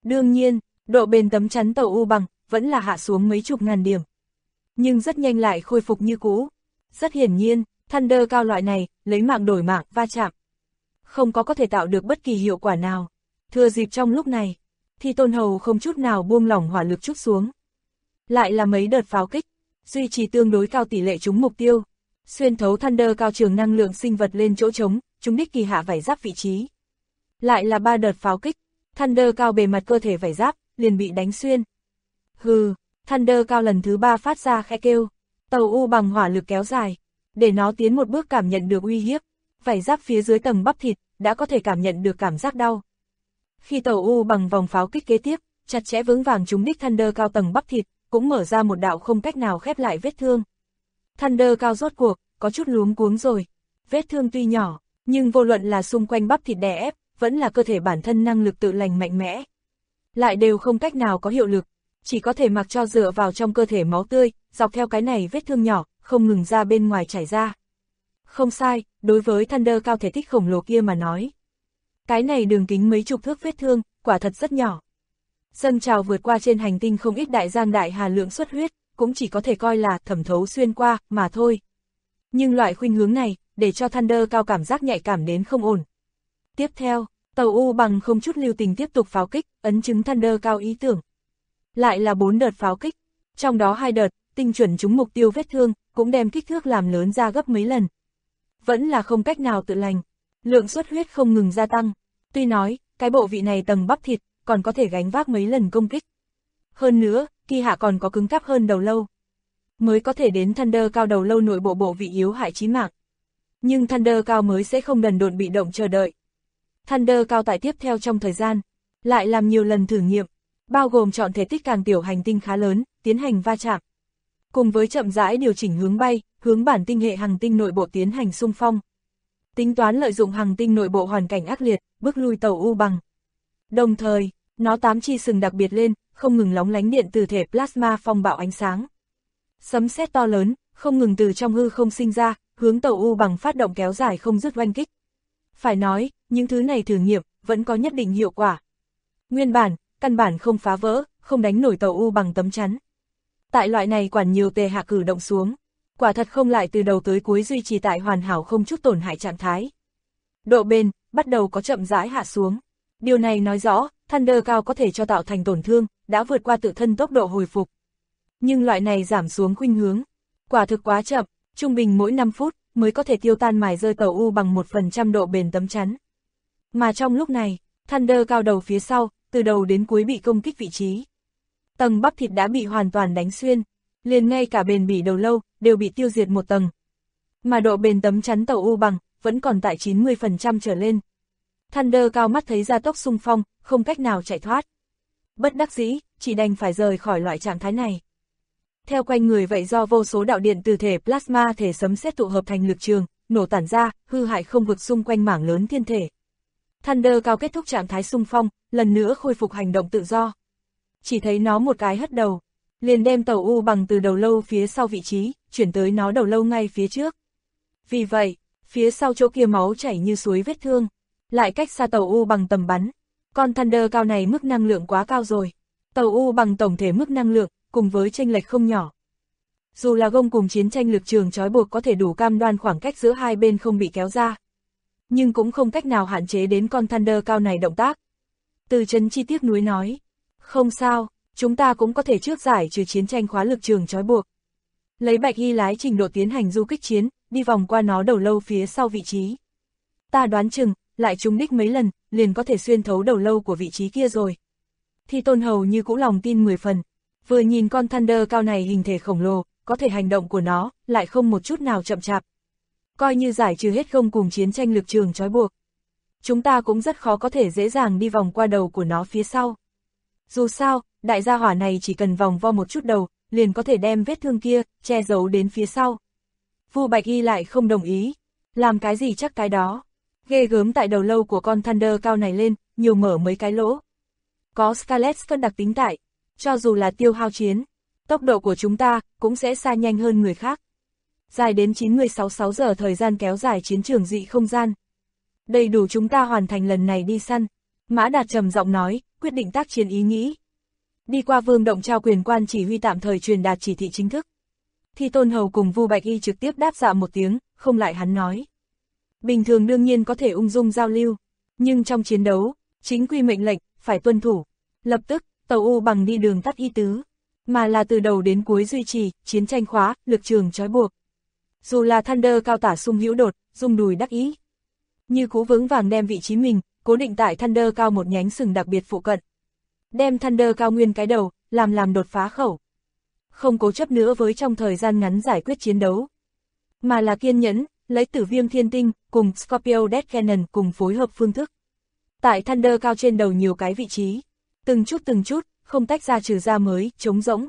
Đương nhiên, độ bền tấm chắn tàu U bằng vẫn là hạ xuống mấy chục ngàn điểm. Nhưng rất nhanh lại khôi phục như cũ. Rất hiển nhiên, Thunder cao loại này, lấy mạng đổi mạng, va chạm. Không có thể tạo được bất kỳ hiệu quả nào. Thừa dịp trong lúc này, Thi Tôn Hầu không chút nào buông lỏng hỏa lực trút xuống. Lại là mấy đợt pháo kích, duy trì tương đối cao tỷ lệ trúng mục tiêu. Xuyên thấu Thunder cao trường năng lượng sinh vật lên chỗ trống, trúng đích kỳ hạ vảy giáp vị trí. Lại là 3 đợt pháo kích, Thunder cao bề mặt cơ thể vảy giáp, liền bị đánh xuyên. Hừ, Thunder cao lần thứ 3 phát ra khẽ kêu, tàu U bằng hỏa lực kéo dài, để nó tiến một bước cảm nhận được uy hiếp, vảy giáp phía dưới tầng bắp thịt, đã có thể cảm nhận được cảm giác đau. Khi tàu U bằng vòng pháo kích kế tiếp, chặt chẽ vững vàng trúng đích Thunder cao tầng bắp thịt, cũng mở ra một đạo không cách nào khép lại vết thương. Thunder cao rốt cuộc, có chút luống cuống rồi, vết thương tuy nhỏ, nhưng vô luận là xung quanh bắp thịt đè ép, vẫn là cơ thể bản thân năng lực tự lành mạnh mẽ. Lại đều không cách nào có hiệu lực, chỉ có thể mặc cho dựa vào trong cơ thể máu tươi, dọc theo cái này vết thương nhỏ, không ngừng ra bên ngoài chảy ra. Không sai, đối với Thunder cao thể tích khổng lồ kia mà nói. Cái này đường kính mấy chục thước vết thương, quả thật rất nhỏ. Dâng trào vượt qua trên hành tinh không ít đại giang đại hà lượng xuất huyết, cũng chỉ có thể coi là thẩm thấu xuyên qua, mà thôi. Nhưng loại khuynh hướng này, để cho Thunder cao cảm giác nhạy cảm đến không ổn. Tiếp theo, tàu U bằng không chút lưu tình tiếp tục pháo kích, ấn chứng Thunder cao ý tưởng. Lại là 4 đợt pháo kích, trong đó 2 đợt, tinh chuẩn trúng mục tiêu vết thương, cũng đem kích thước làm lớn ra gấp mấy lần. Vẫn là không cách nào tự lành, lượng xuất huyết không ngừng gia tăng. Tuy nói, cái bộ vị này tầng bắp thịt, còn có thể gánh vác mấy lần công kích. Hơn nữa, kỳ hạ còn có cứng cáp hơn đầu lâu. Mới có thể đến Thunder cao đầu lâu nội bộ vị yếu hại chí mạng. Nhưng Thunder cao mới sẽ không đần độn bị động chờ đợi. Thunder cao tại tiếp theo trong thời gian, lại làm nhiều lần thử nghiệm, bao gồm chọn thể tích càng tiểu hành tinh khá lớn, tiến hành va chạm. Cùng với chậm rãi điều chỉnh hướng bay, hướng bản tinh hệ hành tinh nội bộ tiến hành xung phong. Tính toán lợi dụng hành tinh nội bộ hoàn cảnh ác liệt, bước lui tàu U bằng. Đồng thời, nó 8 chi sừng đặc biệt lên, không ngừng lóng lánh điện từ thể plasma phong bạo ánh sáng. Sấm sét to lớn, không ngừng từ trong hư không sinh ra, hướng tàu U bằng phát động kéo dài không dứt oanh kích. Phải nói, những thứ này thử nghiệm, vẫn có nhất định hiệu quả. Nguyên bản, căn bản không phá vỡ, không đánh nổi tàu U bằng tấm chắn. Tại loại này quản nhiều tề hạ cử động xuống, quả thật không lại từ đầu tới cuối duy trì tại hoàn hảo không chút tổn hại trạng thái. Độ bền, bắt đầu có chậm rãi hạ xuống. Điều này nói rõ, Thunder cao có thể cho tạo thành tổn thương, đã vượt qua tự thân tốc độ hồi phục. Nhưng loại này giảm xuống khuynh hướng, quả thực quá chậm, trung bình mỗi 5 phút mới có thể tiêu tan mài rơi tàu U bằng 1% độ bền tấm chắn. Mà trong lúc này, Thunder cao đầu phía sau, từ đầu đến cuối bị công kích vị trí. Tầng bắp thịt đã bị hoàn toàn đánh xuyên, liền ngay cả bền bỉ đầu lâu, đều bị tiêu diệt một tầng. Mà độ bền tấm chắn tàu U bằng, vẫn còn tại 90% trở lên. Thunder cao mắt thấy ra tốc xung phong, không cách nào chạy thoát. Bất đắc dĩ, chỉ đành phải rời khỏi loại trạng thái này. Theo quanh người vậy do vô số đạo điện từ thể plasma thể sấm sét tụ hợp thành lực trường, nổ tản ra, hư hại không vực xung quanh mảng lớn thiên thể. Thunder cao kết thúc trạng thái xung phong, lần nữa khôi phục hành động tự do. Chỉ thấy nó một cái hất đầu, liền đem tàu U bằng từ đầu lâu phía sau vị trí, chuyển tới nó đầu lâu ngay phía trước. Vì vậy, phía sau chỗ kia máu chảy như suối vết thương, lại cách xa tàu U bằng tầm bắn. Con Thunder cao này mức năng lượng quá cao rồi. Tàu U bằng tổng thể mức năng lượng, cùng với chênh lệch không nhỏ. Dù là gông cùng chiến tranh lực trường trói buộc có thể đủ cam đoan khoảng cách giữa hai bên không bị kéo ra, nhưng cũng không cách nào hạn chế đến con Thunder cao này động tác. Từ Trấn Chi tiếc nuối nói, không sao, chúng ta cũng có thể trước giải trừ chiến tranh khóa lực trường trói buộc. Lấy Bạch Hy lái trình độ tiến hành du kích chiến, đi vòng qua nó đầu lâu phía sau vị trí. Ta đoán chừng, lại trúng đích mấy lần, liền có thể xuyên thấu đầu lâu của vị trí kia rồi. Thi Tôn hầu như cũng lòng tin 10 phần, vừa nhìn con Thunder cao này hình thể khổng lồ, có thể hành động của nó, lại không một chút nào chậm chạp. Coi như giải trừ hết gông cùng chiến tranh lực trường trói buộc, chúng ta cũng rất khó có thể dễ dàng đi vòng qua đầu của nó phía sau. Dù sao, đại gia hỏa này chỉ cần vòng vo một chút đầu, liền có thể đem vết thương kia, che giấu đến phía sau. Vu Bạch Y lại không đồng ý, làm cái gì chắc cái đó. Ghê gớm tại đầu lâu của con Thunder cao này lên, nhiều mở mấy cái lỗ. Có Scarlet Scud đặc tính tại, cho dù là tiêu hao chiến, tốc độ của chúng ta cũng sẽ xa nhanh hơn người khác. Dài đến 96 giờ thời gian kéo dài chiến trường dị không gian. Đầy đủ chúng ta hoàn thành lần này đi săn. Mã Đạt trầm giọng nói, quyết định tác chiến ý nghĩ. Đi qua Vương Động trao quyền quan chỉ huy tạm thời truyền đạt chỉ thị chính thức. Thi Tôn Hầu cùng Vu Bạch Y trực tiếp đáp dạ một tiếng, không lại hắn nói. Bình thường đương nhiên có thể ung dung giao lưu, nhưng trong chiến đấu, chính quy mệnh lệnh, phải tuân thủ. Lập tức, Tàu U Bằng đi đường tắt y tứ, mà là từ đầu đến cuối duy trì, chiến tranh khóa, lực trường trói buộc. Dù là Thunder Cao tả sung hữu đột, rung đùi đắc ý. Như cú vững vàng đem vị trí mình, cố định tại Thunder Cao một nhánh sừng đặc biệt phụ cận. Đem Thunder Cao nguyên cái đầu, làm đột phá khẩu. Không cố chấp nữa với trong thời gian ngắn giải quyết chiến đấu. Mà là kiên nhẫn, lấy Tử Viêm Thiên Tinh, cùng Scorpio Death Cannon cùng phối hợp phương thức. Tại Thunder Cao trên đầu nhiều cái vị trí. Từng chút, không tách ra trừ ra mới, trống rỗng.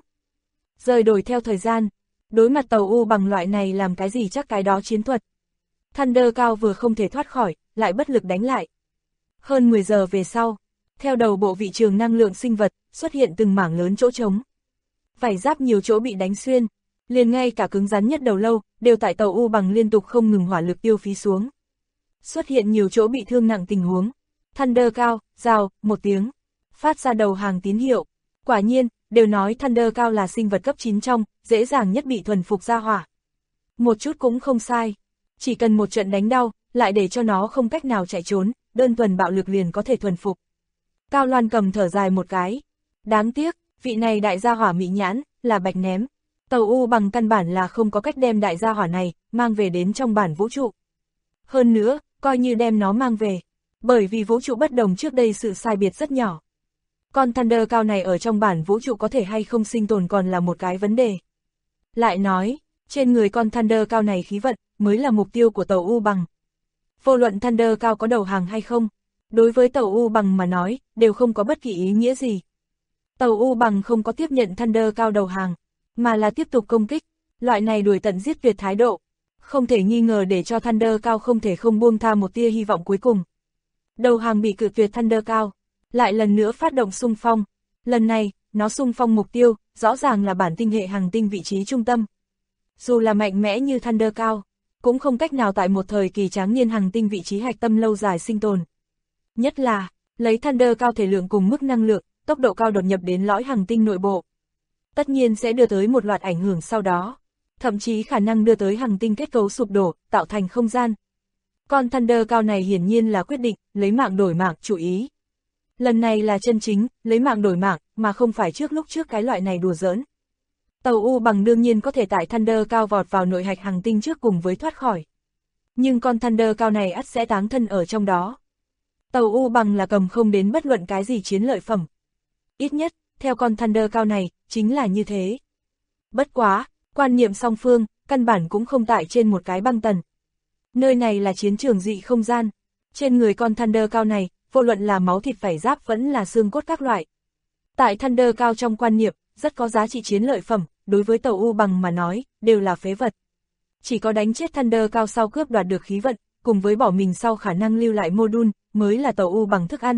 Rời đổi theo thời gian. Đối mặt Tàu U Bằng loại này làm cái gì chắc cái đó chiến thuật. Thunder Cao vừa không thể thoát khỏi, lại bất lực đánh lại. Hơn 10 giờ về sau, theo đầu bộ vị trường năng lượng sinh vật, xuất hiện từng mảng lớn chỗ trống. Vảy giáp nhiều chỗ bị đánh xuyên, liền ngay cả cứng rắn nhất đầu lâu, đều tại Tàu U Bằng liên tục không ngừng hỏa lực tiêu phí xuống. Xuất hiện nhiều chỗ bị thương nặng tình huống. Thunder Cao, rào, một tiếng, phát ra đầu hàng tín hiệu. Quả nhiên, đều nói Thunder Cao là sinh vật cấp 9 trong, dễ dàng nhất bị thuần phục ra hỏa. Một chút cũng không sai. Chỉ cần một trận đánh đau, lại để cho nó không cách nào chạy trốn, đơn thuần bạo lực liền có thể thuần phục. Cao Loan cầm thở dài một cái. Đáng tiếc, vị này đại gia hỏa mị nhãn, là bạch ném. Tàu U Bằng căn bản là không có cách đem đại gia hỏa này, mang về đến trong bản vũ trụ. Hơn nữa, coi như đem nó mang về. Bởi vì vũ trụ bất đồng trước đây sự sai biệt rất nhỏ. Con Thunder Cao này ở trong bản vũ trụ có thể hay không sinh tồn còn là một cái vấn đề. Lại nói, trên người con Thunder Cao này khí vận, mới là mục tiêu của Tàu U Bằng. Vô luận Thunder Cao có đầu hàng hay không, đối với Tàu U Bằng mà nói, đều không có bất kỳ ý nghĩa gì. Tàu U Bằng không có tiếp nhận Thunder Cao đầu hàng, mà là tiếp tục công kích, loại này đuổi tận giết tuyệt thái độ. Không thể nghi ngờ để cho Thunder Cao không thể không buông tha một tia hy vọng cuối cùng. Đầu hàng bị cự tuyệt Thunder Cao, lại lần nữa phát động xung phong. Lần này, nó xung phong mục tiêu, rõ ràng là bản tinh hệ hành tinh vị trí trung tâm. Dù là mạnh mẽ như Thunder Cao, cũng không cách nào tại một thời kỳ tráng niên hành tinh vị trí hạch tâm lâu dài sinh tồn. Nhất là, lấy Thunder Cao thể lượng cùng mức năng lượng, tốc độ cao đột nhập đến lõi hành tinh nội bộ. Tất nhiên sẽ đưa tới một loạt ảnh hưởng sau đó, thậm chí khả năng đưa tới hành tinh kết cấu sụp đổ, tạo thành không gian. Con Thunder Cao này hiển nhiên là quyết định, lấy mạng đổi mạng, chủ ý. Lần này là chân chính, lấy mạng đổi mạng, mà không phải lúc trước cái loại này đùa giỡn. Tàu U Bằng đương nhiên có thể tại Thunder Cao vọt vào nội hạch hành tinh trước cùng với thoát khỏi. Nhưng con Thunder Cao này ắt sẽ táng thân ở trong đó. Tàu U Bằng là cầm không đến bất luận cái gì chiến lợi phẩm. Ít nhất, theo con Thunder Cao này, chính là như thế. Bất quá, quan niệm song phương, căn bản cũng không tại trên một cái băng tần. Nơi này là chiến trường dị không gian. Trên người con Thunder Cao này, vô luận là máu thịt vảy giáp vẫn là xương cốt các loại. Tại Thunder Cao trong quan niệm, rất có giá trị chiến lợi phẩm, đối với Tàu U Bằng mà nói, đều là phế vật. Chỉ có đánh chết Thunder Cao sau cướp đoạt được khí vận, cùng với bỏ mình sau khả năng lưu lại module, mới là Tàu U Bằng thức ăn.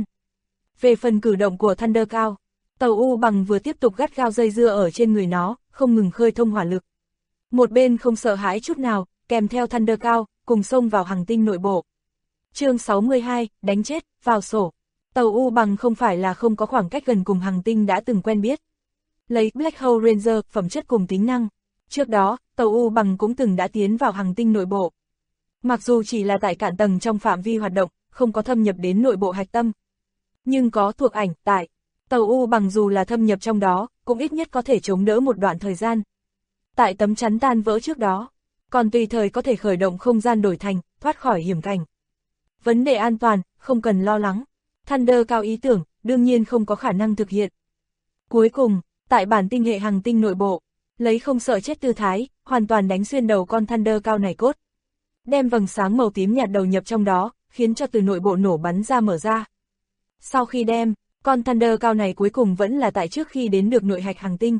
Về phần cử động của Thunder Cao, Tàu U Bằng vừa tiếp tục gắt gao dây dưa ở trên người nó, không ngừng khơi thông hỏa lực. Một bên không sợ hãi chút nào, kèm theo Thunder Cao, cùng xông vào hành tinh nội bộ. Chương 62, đánh chết, vào sổ. Tàu U Bằng không phải là không có khoảng cách gần cùng hành tinh đã từng quen biết. Lấy Black Hole Ranger, phẩm chất cùng tính năng. Trước đó, Tàu U Bằng cũng từng đã tiến vào hành tinh nội bộ. Mặc dù chỉ là tại cạn tầng trong phạm vi hoạt động, không có thâm nhập đến nội bộ hạch tâm. Nhưng có thuộc ảnh, tại Tàu U Bằng dù là thâm nhập trong đó, cũng ít nhất có thể chống đỡ một đoạn thời gian. Tại tấm chắn tan vỡ trước đó, còn tùy thời có thể khởi động không gian đổi thành, thoát khỏi hiểm cảnh. Vấn đề an toàn, không cần lo lắng. Thunder Cao ý tưởng, đương nhiên không có khả năng thực hiện. Cuối cùng, tại bản tinh hệ hành tinh nội bộ, lấy không sợ chết tư thái, hoàn toàn đánh xuyên đầu con Thunder Cao này cốt. Đem vầng sáng màu tím nhạt đầu nhập trong đó, khiến cho từ nội bộ nổ bắn ra mở ra. Sau khi đem, con Thunder Cao này cuối cùng vẫn là tại trước khi đến được nội hạch hành tinh.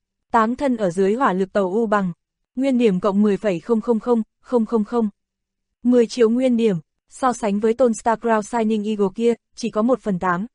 8 thân ở dưới hỏa lực Tàu U Bằng, nguyên điểm cộng 10,000000. 10 triệu nguyên điểm, so sánh với Tôn Star Crown Shining Eagle kia, chỉ có 1/8.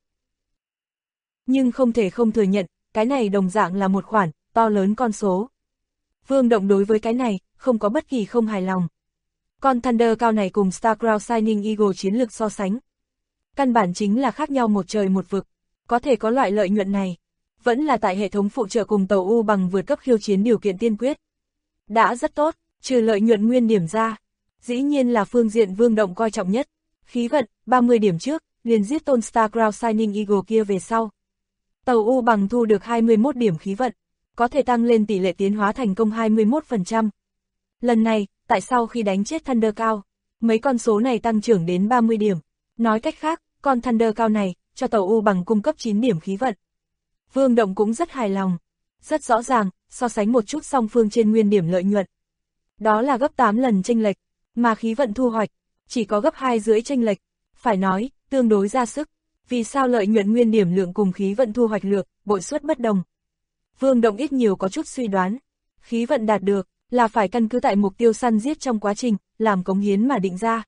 Nhưng không thể không thừa nhận, cái này đồng dạng là một khoản, to lớn con số. Vương Động đối với cái này, không có bất kỳ không hài lòng. Con Thunder Cao này cùng Star Crown Shining Eagle chiến lược so sánh. Căn bản chính là khác nhau một trời một vực. Có thể có loại lợi nhuận này, vẫn là tại hệ thống phụ trợ cùng tàu U bằng vượt cấp khiêu chiến điều kiện tiên quyết. Đã rất tốt, trừ lợi nhuận nguyên điểm ra. Dĩ nhiên là phương diện Vương Động coi trọng nhất. Khí vận, 30 điểm trước, liền giết tôn Star Crown Shining Eagle kia về sau. Tàu U bằng thu được 21 điểm khí vận, có thể tăng lên tỷ lệ tiến hóa thành công 21%. Lần này, tại sao khi đánh chết Thunder Cow, mấy con số này tăng trưởng đến 30 điểm. Nói cách khác, con Thunder Cow này, cho tàu U bằng cung cấp 9 điểm khí vận. Vương Động cũng rất hài lòng. Rất rõ ràng, so sánh một chút song phương trên nguyên điểm lợi nhuận. Đó là gấp 8 lần chênh lệch, mà khí vận thu hoạch, chỉ có gấp 2 rưỡi chênh lệch. Phải nói, tương đối ra sức. Vì sao lợi nhuận nguyên điểm lượng cùng khí vận thu hoạch lượng, bội suất bất đồng? Vương Động ít nhiều có chút suy đoán. Khí vận đạt được, là phải căn cứ tại mục tiêu săn giết trong quá trình, làm cống hiến mà định ra.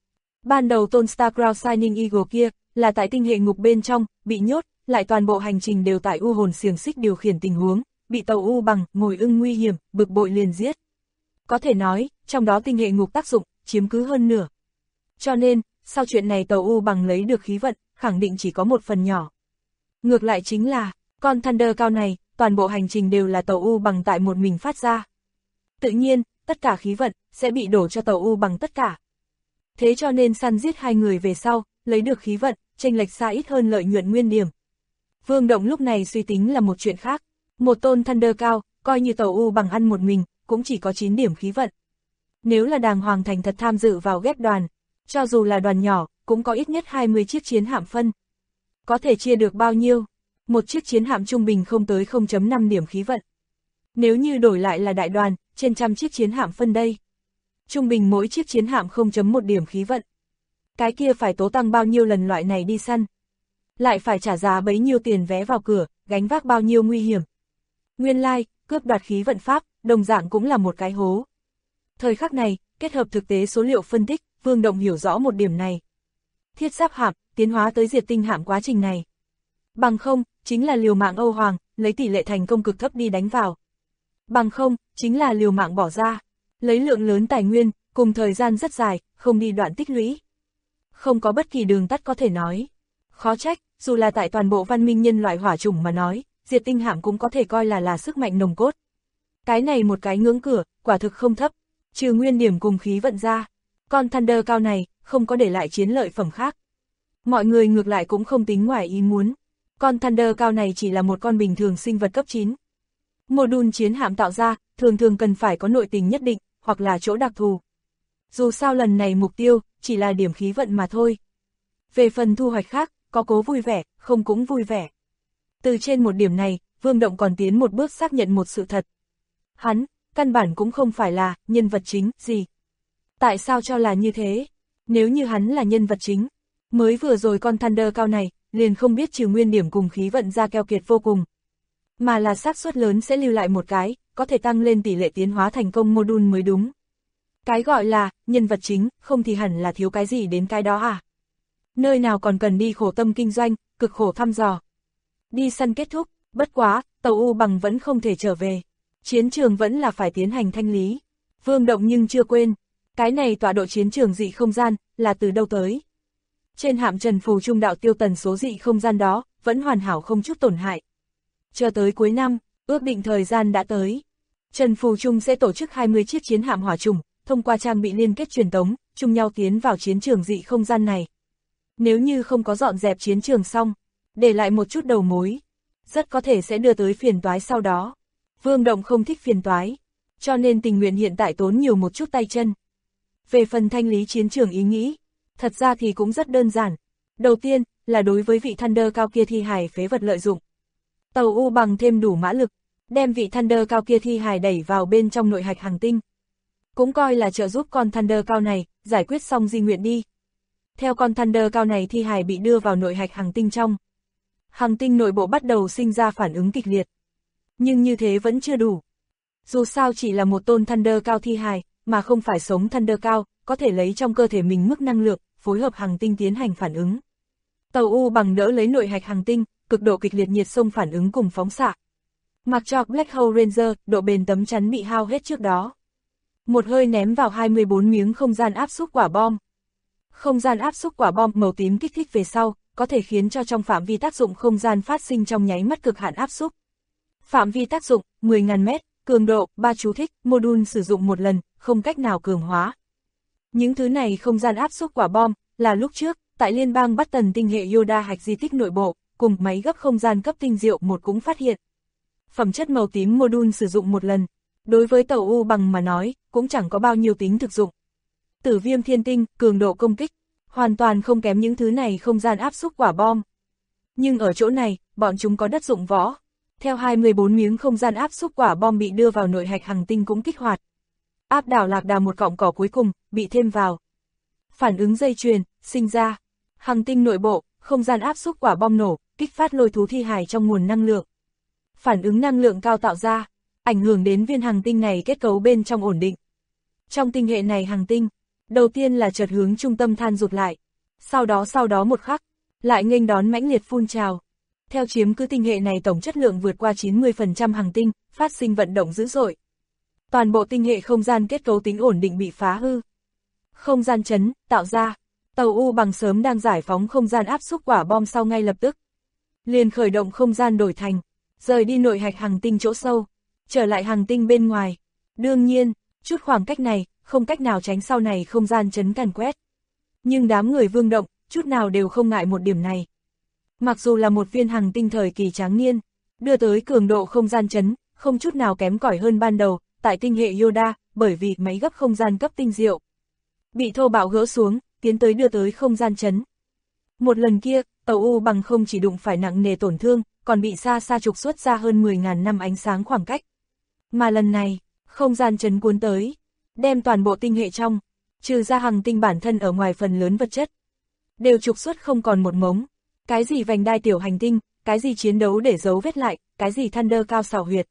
Ban đầu tôn Star Crown Shining Eagle kia, là tại tinh hệ ngục bên trong, bị nhốt, lại toàn bộ hành trình đều tại u hồn xiềng xích điều khiển tình huống, bị tàu U bằng, ngồi ưng nguy hiểm, bực bội liền giết. Có thể nói, trong đó tinh hệ ngục tác dụng, chiếm cứ hơn nửa. Cho nên, sau chuyện này tàu U bằng lấy được khí vận, khẳng định chỉ có một phần nhỏ. Ngược lại chính là, con Thunder Cow này, toàn bộ hành trình đều là tàu U bằng tại một mình phát ra. Tự nhiên, tất cả khí vận, sẽ bị đổ cho tàu U bằng tất cả. Thế cho nên săn giết hai người về sau, lấy được khí vận, chênh lệch xa ít hơn lợi nhuận nguyên điểm. Vương Động lúc này suy tính là một chuyện khác. Một tôn Thunder Cow, coi như tàu U bằng ăn một mình, cũng chỉ có 9 điểm khí vận. Nếu là đàng hoàng thành thật tham dự vào ghép đoàn, cho dù là đoàn nhỏ, cũng có ít nhất 20 chiếc chiến hạm phân. Có thể chia được bao nhiêu? Một chiếc chiến hạm trung bình không tới 0.5 điểm khí vận. Nếu như đổi lại là đại đoàn, trên trăm chiếc chiến hạm phân đây. Trung bình mỗi chiếc chiến hạm 0.1 điểm khí vận. Cái kia phải tố tăng bao nhiêu lần loại này đi săn. Lại phải trả giá bấy nhiêu tiền vé vào cửa, gánh vác bao nhiêu nguy hiểm. Nguyên lai, cướp đoạt khí vận pháp, đồng dạng cũng là một cái hố. Thời khắc này, kết hợp thực tế số liệu phân tích, Vương Động hiểu rõ một điểm này. Thiết giáp hạm, tiến hóa tới diệt tinh hạm quá trình này. Bằng không, chính là liều mạng Âu Hoàng, lấy tỷ lệ thành công cực thấp đi đánh vào. Bằng không, chính là liều mạng bỏ ra, lấy lượng lớn tài nguyên, cùng thời gian rất dài, không đi đoạn tích lũy. Không có bất kỳ đường tắt có thể nói. Khó trách, dù là tại toàn bộ văn minh nhân loại hỏa chủng mà nói, diệt tinh hạm cũng có thể coi là sức mạnh nồng cốt. Cái này một cái ngưỡng cửa, quả thực không thấp, trừ nguyên điểm cùng khí vận ra. Con Thunder Cow này, không có để lại chiến lợi phẩm khác. Mọi người ngược lại cũng không tính ngoài ý muốn. Con Thunder Cow này chỉ là một con bình thường sinh vật cấp 9. Module chiến hạm tạo ra, thường thường cần phải có nội tình nhất định, hoặc là chỗ đặc thù. Dù sao lần này mục tiêu, chỉ là điểm khí vận mà thôi. Về phần thu hoạch khác, có cố vui vẻ, không cũng vui vẻ. Từ trên một điểm này, Vương Động còn tiến một bước xác nhận một sự thật. Hắn, căn bản cũng không phải là nhân vật chính gì. Tại sao cho là như thế? Nếu như hắn là nhân vật chính, mới vừa rồi con Thunder Cow này, liền không biết trừ nguyên điểm cùng khí vận ra keo kiệt vô cùng. Mà là xác suất lớn sẽ lưu lại một cái, có thể tăng lên tỷ lệ tiến hóa thành công module mới đúng. Cái gọi là, nhân vật chính, không thì hẳn là thiếu cái gì đến cái đó à? Nơi nào còn cần đi khổ tâm kinh doanh, cực khổ thăm dò. Đi săn kết thúc, bất quá, tàu U bằng vẫn không thể trở về. Chiến trường vẫn là phải tiến hành thanh lý. Vương Động nhưng chưa quên, cái này tọa độ chiến trường dị không gian, là từ đâu tới. Trên hạm Trần Phù Trung đạo tiêu tần số dị không gian đó, vẫn hoàn hảo không chút tổn hại. Chờ tới cuối năm, ước định thời gian đã tới. Trần Phù Trung sẽ tổ chức 20 chiếc chiến hạm hỏa chủng, thông qua trang bị liên kết truyền tống, chung nhau tiến vào chiến trường dị không gian này. Nếu như không có dọn dẹp chiến trường xong, để lại một chút đầu mối, rất có thể sẽ đưa tới phiền toái sau đó. Vương Động không thích phiền toái, cho nên tình nguyện hiện tại tốn nhiều một chút tay chân. Về phần thanh lý chiến trường ý nghĩ, thật ra thì cũng rất đơn giản. Đầu tiên, là đối với vị Thunder Cow kia thi hài phế vật lợi dụng. Tàu U bằng thêm đủ mã lực, đem vị Thunder Cow kia thi hài đẩy vào bên trong nội hạch hành tinh. Cũng coi là trợ giúp con Thunder Cow này, giải quyết xong di nguyện đi. Theo con Thunder Cow này thi hài bị đưa vào nội hạch hành tinh trong. Hành tinh nội bộ bắt đầu sinh ra phản ứng kịch liệt. Nhưng như thế vẫn chưa đủ. Dù sao chỉ là một tôn Thunder Cow thi hài, mà không phải sống Thunder Cow, có thể lấy trong cơ thể mình mức năng lượng, phối hợp hành tinh tiến hành phản ứng. Tàu U bằng đỡ lấy nội hạch hành tinh, cực độ kịch liệt nhiệt xông phản ứng cùng phóng xạ. Mặc cho Black Hole Ranger, độ bền tấm chắn bị hao hết trước đó. Một hơi ném vào 24 miếng không gian áp suất quả bom. Không gian áp xúc quả bom màu tím kích thích về sau, có thể khiến cho trong phạm vi tác dụng không gian phát sinh trong nháy mắt cực hạn áp xúc. Phạm vi tác dụng, 10.000 mét, cường độ, 3 chú thích, module sử dụng một lần, không cách nào cường hóa. Những thứ này không gian áp xúc quả bom, là lúc trước, tại liên bang Button tinh hệ Yoda hạch di tích nội bộ, cùng máy gấp không gian cấp tinh diệu một cũng phát hiện. Phẩm chất màu tím module sử dụng một lần, đối với tàu U bằng mà nói, cũng chẳng có bao nhiêu tính thực dụng. Tử viêm thiên tinh, cường độ công kích, hoàn toàn không kém những thứ này không gian áp xúc quả bom. Nhưng ở chỗ này, bọn chúng có đất dụng võ. Theo 24 miếng không gian áp xúc quả bom bị đưa vào nội hạch hành tinh cũng kích hoạt. Áp đảo lạc đà một cọng cỏ cuối cùng, bị thêm vào. Phản ứng dây chuyền, sinh ra. Hành tinh nội bộ, không gian áp xúc quả bom nổ, kích phát lôi thú thi hài trong nguồn năng lượng. Phản ứng năng lượng cao tạo ra, ảnh hưởng đến viên hành tinh này kết cấu bên trong ổn định. Trong tinh hệ này hành tinh, đầu tiên là chợt hướng trung tâm than rụt lại. Sau đó một khắc, lại nghênh đón mãnh liệt phun trào. Theo chiếm cứ tinh hệ này tổng chất lượng vượt qua 90% hành tinh, phát sinh vận động dữ dội. Toàn bộ tinh hệ không gian kết cấu tính ổn định bị phá hư. Không gian chấn, tạo ra. Tàu U bằng sớm đang giải phóng không gian áp xúc quả bom sau ngay lập tức. Liền khởi động không gian đổi thành, rời đi nội hạch hành tinh chỗ sâu, trở lại hành tinh bên ngoài. Đương nhiên, chút khoảng cách này, không cách nào tránh sau này không gian chấn càn quét. Nhưng đám người Vương Động, chút nào đều không ngại một điểm này. Mặc dù là một viên hành tinh thời kỳ tráng niên, đưa tới cường độ không gian chấn, không chút nào kém cỏi hơn ban đầu, tại tinh hệ Yoda, bởi vì máy gấp không gian cấp tinh diệu. Bị thô bạo gỡ xuống, tiến tới đưa tới không gian chấn. Một lần kia, tàu U bằng không chỉ đụng phải nặng nề tổn thương, còn bị xa xa trục xuất ra hơn 10.000 năm ánh sáng khoảng cách. Mà lần này, không gian chấn cuốn tới, đem toàn bộ tinh hệ trong, trừ ra hành tinh bản thân ở ngoài phần lớn vật chất, đều trục xuất không còn một mống. Cái gì vành đai tiểu hành tinh, cái gì chiến đấu để giấu vết lại, cái gì Thunder cao xảo huyệt.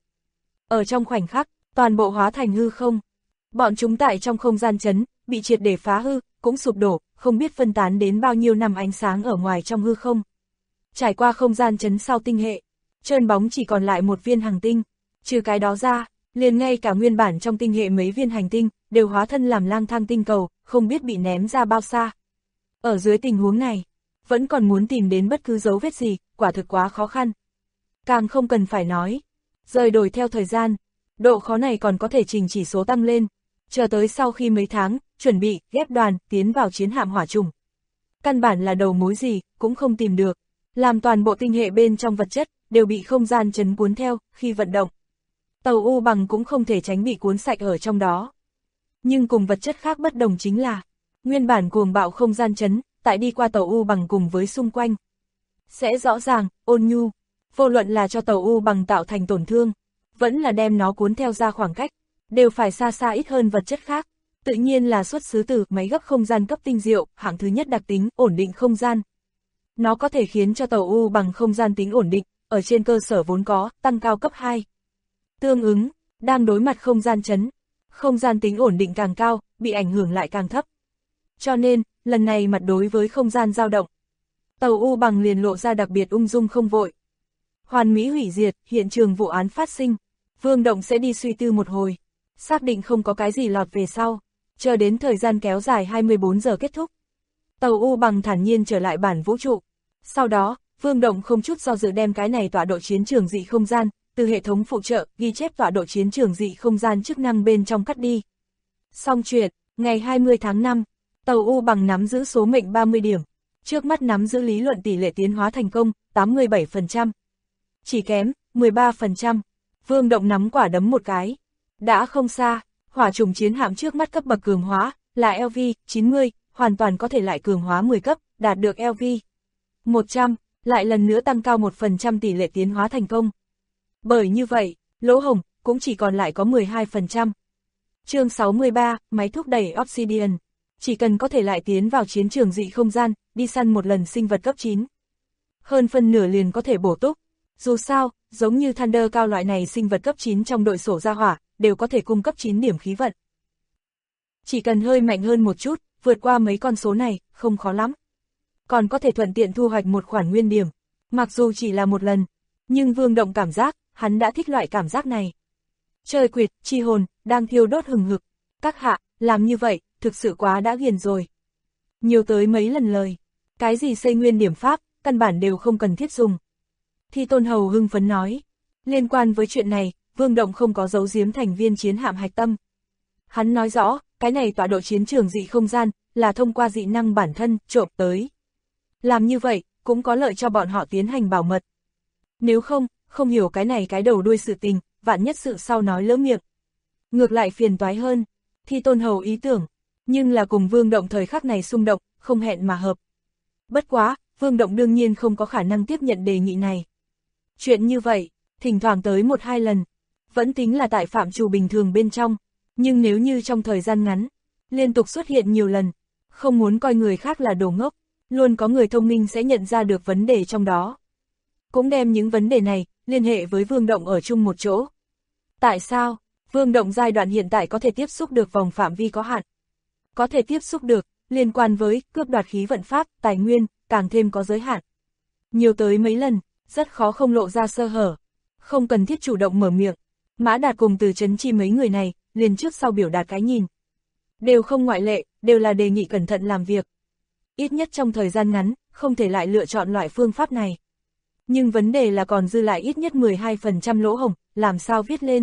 Ở trong khoảnh khắc, toàn bộ hóa thành hư không. Bọn chúng tại trong không gian chấn, bị triệt để phá hư, cũng sụp đổ, không biết phân tán đến bao nhiêu năm ánh sáng ở ngoài trong hư không. Trải qua không gian chấn sau tinh hệ, trơn bóng chỉ còn lại một viên hành tinh. Trừ cái đó ra, liền ngay cả nguyên bản trong tinh hệ mấy viên hành tinh, đều hóa thân làm lang thang tinh cầu, không biết bị ném ra bao xa. Ở dưới tình huống này, vẫn còn muốn tìm đến bất cứ dấu vết gì, quả thực quá khó khăn. Càng không cần phải nói, rời đổi theo thời gian, độ khó này còn có thể trình chỉ số tăng lên, chờ tới sau khi mấy tháng, chuẩn bị, ghép đoàn, tiến vào chiến hạm hỏa trùng. Căn bản là đầu mối gì, cũng không tìm được, làm toàn bộ tinh hệ bên trong vật chất, đều bị không gian chấn cuốn theo, khi vận động. Tàu U bằng cũng không thể tránh bị cuốn sạch ở trong đó. Nhưng cùng vật chất khác bất đồng chính là, nguyên bản cuồng bạo không gian chấn, tại đi qua tàu U bằng cùng với xung quanh. Sẽ rõ ràng, ôn nhu, vô luận là cho tàu U bằng tạo thành tổn thương, vẫn là đem nó cuốn theo ra khoảng cách, đều phải xa xa ít hơn vật chất khác. Tự nhiên là xuất xứ từ máy gấp không gian cấp tinh diệu, hạng thứ nhất đặc tính, ổn định không gian. Nó có thể khiến cho tàu U bằng không gian tính ổn định, ở trên cơ sở vốn có, tăng cao cấp 2. Tương ứng, đang đối mặt không gian chấn, không gian tính ổn định càng cao, bị ảnh hưởng lại càng thấp. Cho nên, lần này mặt đối với không gian dao động, tàu U bằng liền lộ ra đặc biệt ung dung không vội. Hoàn mỹ hủy diệt, hiện trường vụ án phát sinh, Vương Động sẽ đi suy tư một hồi, xác định không có cái gì lọt về sau, chờ đến thời gian kéo dài 24 giờ kết thúc. Tàu U bằng thản nhiên trở lại bản vũ trụ. Sau đó, Vương Động không chút do dự đem cái này tọa độ chiến trường dị không gian, từ hệ thống phụ trợ, ghi chép tọa độ chiến trường dị không gian chức năng bên trong cắt đi. Xong chuyện, ngày 20 tháng 5, tàu U bằng nắm giữ số mệnh 30 điểm. Trước mắt nắm giữ lý luận tỷ lệ tiến hóa thành công, 87%. Chỉ kém, 13%. Vương Động nắm quả đấm một cái. Đã không xa, hỏa trùng chiến hạm trước mắt cấp bậc cường hóa, là LV, 90, hoàn toàn có thể lại cường hóa 10 cấp, đạt được LV. 100, lại lần nữa tăng cao 1% tỷ lệ tiến hóa thành công. Bởi như vậy, lỗ hổng, cũng chỉ còn lại có 12%. Chương 63, máy thúc đẩy Obsidian. Chỉ cần có thể lại tiến vào chiến trường dị không gian, đi săn một lần sinh vật cấp 9. Hơn phân nửa liền có thể bổ túc. Dù sao, giống như Thunder cao loại này sinh vật cấp 9 trong đội sổ gia hỏa, đều có thể cung cấp 9 điểm khí vận. Chỉ cần hơi mạnh hơn một chút, vượt qua mấy con số này, không khó lắm. Còn có thể thuận tiện thu hoạch một khoản nguyên điểm. Mặc dù chỉ là một lần, nhưng Vương Động cảm giác, hắn đã thích loại cảm giác này. Trời quyệt, chi hồn, đang thiêu đốt hừng hực. Các hạ, làm như vậy, thực sự quá đã ghiền rồi. Nhiều tới mấy lần lời. Cái gì xây nguyên điểm pháp, căn bản đều không cần thiết dùng. Thi Tôn Hầu hưng phấn nói. Liên quan với chuyện này, Vương Động không có giấu giếm thành viên chiến hạm hạch tâm. Hắn nói rõ, cái này tọa độ chiến trường dị không gian, là thông qua dị năng bản thân, trộm tới. Làm như vậy, cũng có lợi cho bọn họ tiến hành bảo mật. Nếu không, không hiểu cái này cái đầu đuôi sự tình, vạn nhất sự sau nói lỡ miệng. Ngược lại phiền toái hơn. Thi Tôn Hầu ý tưởng, nhưng là cùng Vương Động thời khắc này xung động, không hẹn mà hợp. Bất quá, Vương Động đương nhiên không có khả năng tiếp nhận đề nghị này. Chuyện như vậy, thỉnh thoảng tới 1-2 lần, vẫn tính là tại phạm trù bình thường bên trong, nhưng nếu như trong thời gian ngắn, liên tục xuất hiện nhiều lần, không muốn coi người khác là đồ ngốc, luôn có người thông minh sẽ nhận ra được vấn đề trong đó. Cũng đem những vấn đề này, liên hệ với Vương Động ở chung một chỗ. Tại sao, Vương Động giai đoạn hiện tại có thể tiếp xúc được vòng phạm vi có hạn? Có thể tiếp xúc được, liên quan với cướp đoạt khí vận pháp, tài nguyên, càng thêm có giới hạn. Nhiều tới mấy lần, rất khó không lộ ra sơ hở. Không cần thiết chủ động mở miệng. Mã Đạt cùng Từ Chấn Chi mấy người này, liền trước sau biểu đạt cái nhìn. Đều không ngoại lệ, đều là đề nghị cẩn thận làm việc. Ít nhất trong thời gian ngắn, không thể lại lựa chọn loại phương pháp này. Nhưng vấn đề là còn dư lại ít nhất 12% lỗ hổng, làm sao viết lên.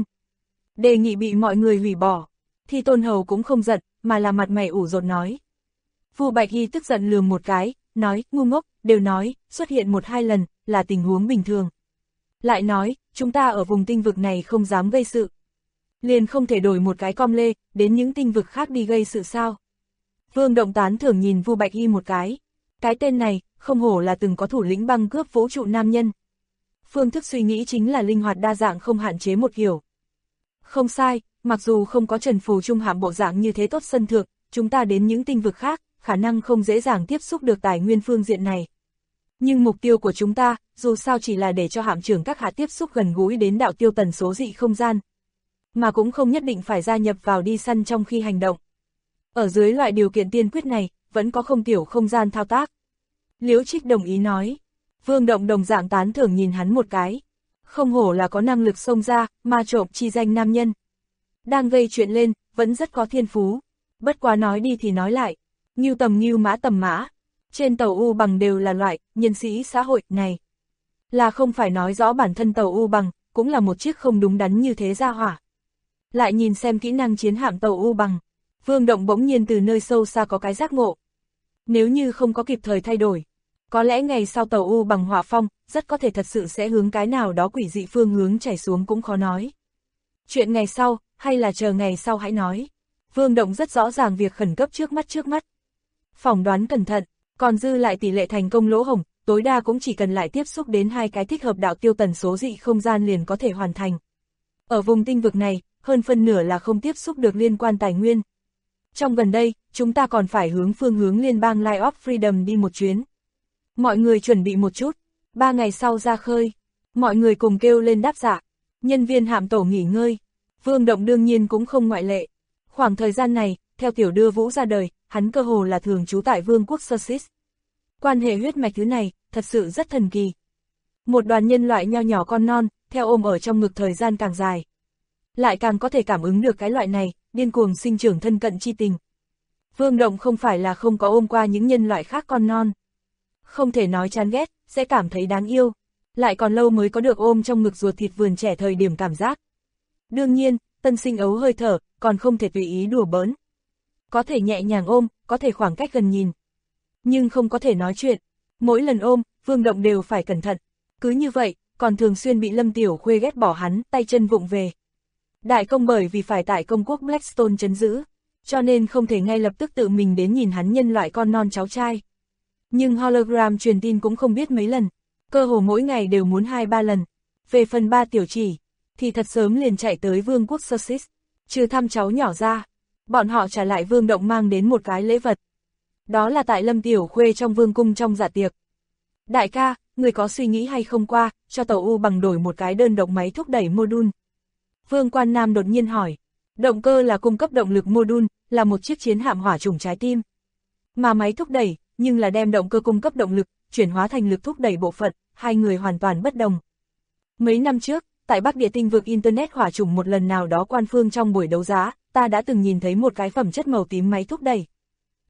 Đề nghị bị mọi người hủy bỏ. Thi Tôn Hầu cũng không giận, mà là mặt mày ủ rột nói. Vu Bạch Hy tức giận lườm một cái, nói, ngu ngốc, đều nói, xuất hiện 1-2 lần, là tình huống bình thường. Lại nói, chúng ta ở vùng tinh vực này không dám gây sự. Liền không thể đổi một cái com lê, đến những tinh vực khác đi gây sự sao. Vương Động tán thưởng nhìn Vu Bạch Hy một cái. Cái tên này, không hổ là từng có thủ lĩnh băng cướp vũ trụ nam nhân. Phương thức suy nghĩ chính là linh hoạt đa dạng không hạn chế một kiểu. Không sai, mặc dù không có Trần Phù Trung hạm bộ dạng như thế tốt sân thượng, chúng ta đến những tinh vực khác, khả năng không dễ dàng tiếp xúc được tài nguyên phương diện này. Nhưng mục tiêu của chúng ta, dù sao chỉ là để cho hạm trưởng các hạ tiếp xúc gần gũi đến đạo tiêu tần số dị không gian. Mà cũng không nhất định phải gia nhập vào đi săn trong khi hành động. Ở dưới loại điều kiện tiên quyết này, vẫn có không tiểu không gian thao tác. Liễu Trích đồng ý nói. Vương Động đồng dạng tán thưởng nhìn hắn một cái. Không hổ là có năng lực xông ra, ma trộm chi danh nam nhân. Đang gây chuyện lên, vẫn rất có thiên phú. Bất quá nói đi thì nói lại. Ngưu tầm ngưu mã tầm mã. Trên tàu U bằng đều là loại, nhân sĩ xã hội này. Là không phải nói rõ bản thân tàu U bằng, cũng là một chiếc không đúng đắn như thế ra hỏa. Lại nhìn xem kỹ năng chiến hạm tàu U bằng. Vương Động bỗng nhiên từ nơi sâu xa có cái giác ngộ. Nếu như không có kịp thời thay đổi, có lẽ ngày sau tàu U bằng hỏa phong, rất có thể thật sự sẽ hướng cái nào đó quỷ dị phương hướng chảy xuống cũng khó nói. Chuyện ngày sau, hay là chờ ngày sau hãy nói. Vương Động rất rõ ràng việc khẩn cấp trước mắt. Phỏng đoán cẩn thận, còn dư lại tỷ lệ thành công lỗ hổng, tối đa cũng chỉ cần lại tiếp xúc đến 2 cái thích hợp đạo tiêu tần số dị không gian liền có thể hoàn thành. Ở vùng tinh vực này, hơn phân nửa là không tiếp xúc được liên quan tài nguyên. Trong gần đây, chúng ta còn phải hướng phương hướng liên bang Line of Freedom đi một chuyến. Mọi người chuẩn bị một chút, 3 ngày sau ra khơi. Mọi người cùng kêu lên đáp dạ. Nhân viên hạm tổ nghỉ ngơi. Vương Động đương nhiên cũng không ngoại lệ. Khoảng thời gian này, theo tiểu đưa Vũ ra đời, hắn cơ hồ là thường trú tại Vương quốc Sussex. Quan hệ huyết mạch thứ này, thật sự rất thần kỳ. Một đoàn nhân loại nho nhỏ con non, theo ôm ở trong ngực thời gian càng dài. Lại càng có thể cảm ứng được cái loại này, điên cuồng sinh trưởng thân cận chi tình. Vương Động không phải là không có ôm qua những nhân loại khác con non. Không thể nói chán ghét, sẽ cảm thấy đáng yêu. Lại còn lâu mới có được ôm trong ngực ruột thịt vườn trẻ thời điểm cảm giác. Đương nhiên, tân sinh ấu hơi thở, còn không thể tùy ý đùa bỡn. Có thể nhẹ nhàng ôm, có thể khoảng cách gần nhìn. Nhưng không có thể nói chuyện. Mỗi lần ôm, Vương Động đều phải cẩn thận. Cứ như vậy, còn thường xuyên bị Lâm Tiểu Khuê ghét bỏ hắn, tay chân vụng về. Đại công bởi vì phải tại công quốc Blackstone trấn giữ, cho nên không thể ngay lập tức tự mình đến nhìn hắn nhân loại con non cháu trai. Nhưng hologram truyền tin cũng không biết mấy lần, cơ hồ mỗi ngày đều muốn 2-3 lần. Về phần 3 tiểu chỉ, thì thật sớm liền chạy tới Vương quốc Sussex, trừ thăm cháu nhỏ ra. Bọn họ trả lại Vương Động mang đến một cái lễ vật. Đó là tại Lâm Tiểu Khuê trong vương cung trong dạ tiệc. Đại ca, người có suy nghĩ hay không qua, cho tàu U bằng đổi một cái đơn độc máy thúc đẩy module. Vương Quan Nam đột nhiên hỏi. Động cơ là cung cấp động lực module, là một chiếc chiến hạm hỏa chủng trái tim. Mà máy thúc đẩy, nhưng là đem động cơ cung cấp động lực, chuyển hóa thành lực thúc đẩy bộ phận, hai người hoàn toàn bất đồng. Mấy năm trước, tại Bắc Địa tinh vực Internet hỏa chủng một lần nào đó quan phương trong buổi đấu giá, ta đã từng nhìn thấy một cái phẩm chất màu tím máy thúc đẩy.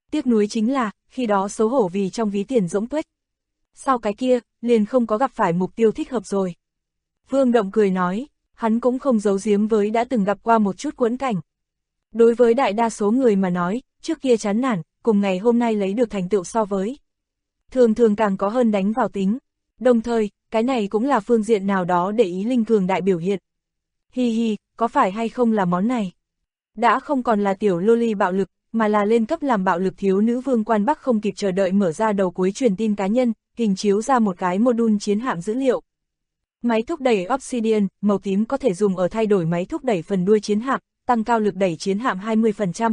Tiếc nuối chính là, khi đó xấu hổ vì trong ví tiền rỗng tuếch. Sau cái kia, liền không có gặp phải mục tiêu thích hợp rồi. Vương Động cười nói, hắn cũng không giấu giếm với đã từng gặp qua một chút quẫn cảnh. Đối với đại đa số người mà nói, trước kia chán nản, cùng ngày hôm nay lấy được thành tựu so với. Thường thường càng có hơn đánh vào tính. Đồng thời, cái này cũng là phương diện nào đó để ý linh cường đại biểu hiện. Hi hi, có phải hay không là món này? Đã không còn là tiểu loli bạo lực, mà là lên cấp làm bạo lực thiếu nữ Vương Quan Bắc không kịp chờ đợi mở ra đầu cuối truyền tin cá nhân, hình chiếu ra một cái module chiến hạm dữ liệu. Máy thúc đẩy Obsidian, màu tím có thể dùng ở thay đổi máy thúc đẩy phần đuôi chiến hạm, tăng cao lực đẩy chiến hạm 20%.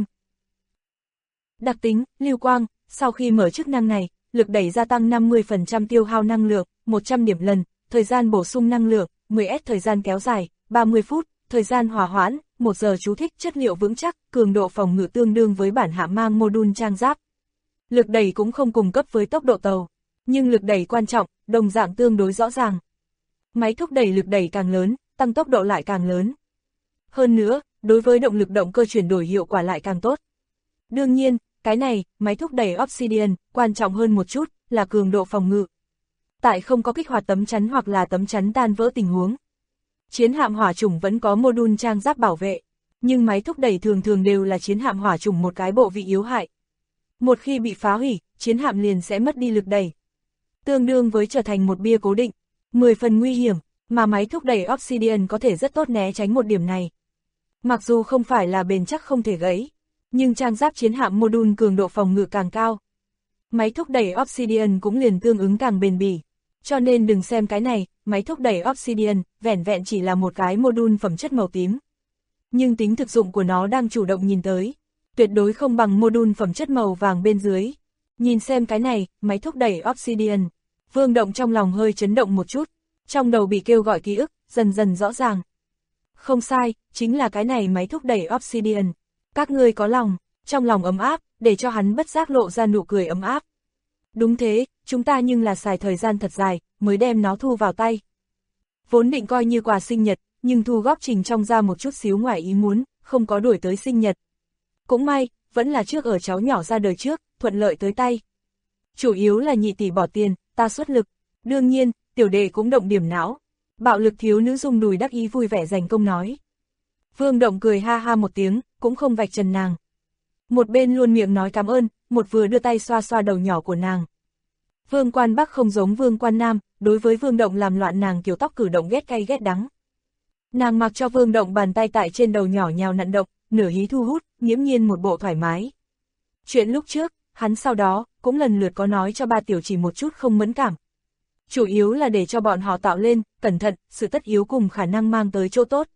Đặc tính, lưu quang, sau khi mở chức năng này, lực đẩy gia tăng 50% tiêu hao năng lượng, 100 điểm lần, thời gian bổ sung năng lượng, 10S thời gian kéo dài, 30 phút, thời gian hòa hoãn, 1 giờ chú thích chất liệu vững chắc, cường độ phòng ngự tương đương với bản hạm mang module trang giáp. Lực đẩy cũng không cùng cấp với tốc độ tàu, nhưng lực đẩy quan trọng, đồng dạng tương đối rõ ràng. Máy thúc đẩy lực đẩy càng lớn, tăng tốc độ lại càng lớn. Hơn nữa, đối với động lực động cơ chuyển đổi hiệu quả lại càng tốt. Đương nhiên, cái này, máy thúc đẩy Obsidian, quan trọng hơn một chút, là cường độ phòng ngự. Tại không có kích hoạt tấm chắn hoặc là tấm chắn tan vỡ tình huống. Chiến hạm hỏa chủng vẫn có module trang giáp bảo vệ, nhưng máy thúc đẩy thường thường đều là chiến hạm hỏa chủng một cái bộ vị yếu hại. Một khi bị phá hủy, chiến hạm liền sẽ mất đi lực đẩy. Tương đương với trở thành một bia cố định, 10 phần nguy hiểm, mà máy thúc đẩy Obsidian có thể rất tốt né tránh một điểm này. Mặc dù không phải là bền chắc không thể gãy, nhưng trang giáp chiến hạm module cường độ phòng ngự càng cao. Máy thúc đẩy Obsidian cũng liền tương ứng càng bền bỉ. Cho nên đừng xem cái này, máy thúc đẩy Obsidian, vẻn vẹn chỉ là một cái module phẩm chất màu tím. Nhưng tính thực dụng của nó đang chủ động nhìn tới, tuyệt đối không bằng module phẩm chất màu vàng bên dưới. Nhìn xem cái này, máy thúc đẩy Obsidian, Vương Động trong lòng hơi chấn động một chút, trong đầu bị kêu gọi ký ức, dần dần rõ ràng. Không sai, chính là cái này máy thúc đẩy Obsidian. Các ngươi có lòng, trong lòng ấm áp, để cho hắn bất giác lộ ra nụ cười ấm áp. Đúng thế, chúng ta nhưng là xài thời gian thật dài, mới đem nó thu vào tay. Vốn định coi như quà sinh nhật, nhưng thu góp trình trong ra một chút xíu ngoài ý muốn, không có đuổi tới sinh nhật. Cũng may, vẫn là trước ở cháu nhỏ ra đời trước, thuận lợi tới tay. Chủ yếu là nhị tỷ bỏ tiền, ta xuất lực. Đương nhiên, tiểu đệ cũng động điểm não. Bạo lực thiếu nữ rung đùi đắc ý vui vẻ giành công nói. Vương Động cười ha ha một tiếng, cũng không vạch trần nàng. Một bên luôn miệng nói cảm ơn, một vừa đưa tay xoa xoa đầu nhỏ của nàng. Vương Quan Bắc không giống Vương Quan Nam, đối với Vương Động làm loạn nàng kiểu tóc cử động ghét cay ghét đắng. Nàng mặc cho Vương Động bàn tay tại trên đầu nhỏ nhào nặn động, nửa hí thu hút, nghiễm nhiên một bộ thoải mái. Chuyện lúc trước, hắn sau đó, cũng lần lượt có nói cho ba tiểu chỉ một chút không mẫn cảm. Chủ yếu là để cho bọn họ tạo lên, cẩn thận, sự tất yếu cùng khả năng mang tới chỗ tốt.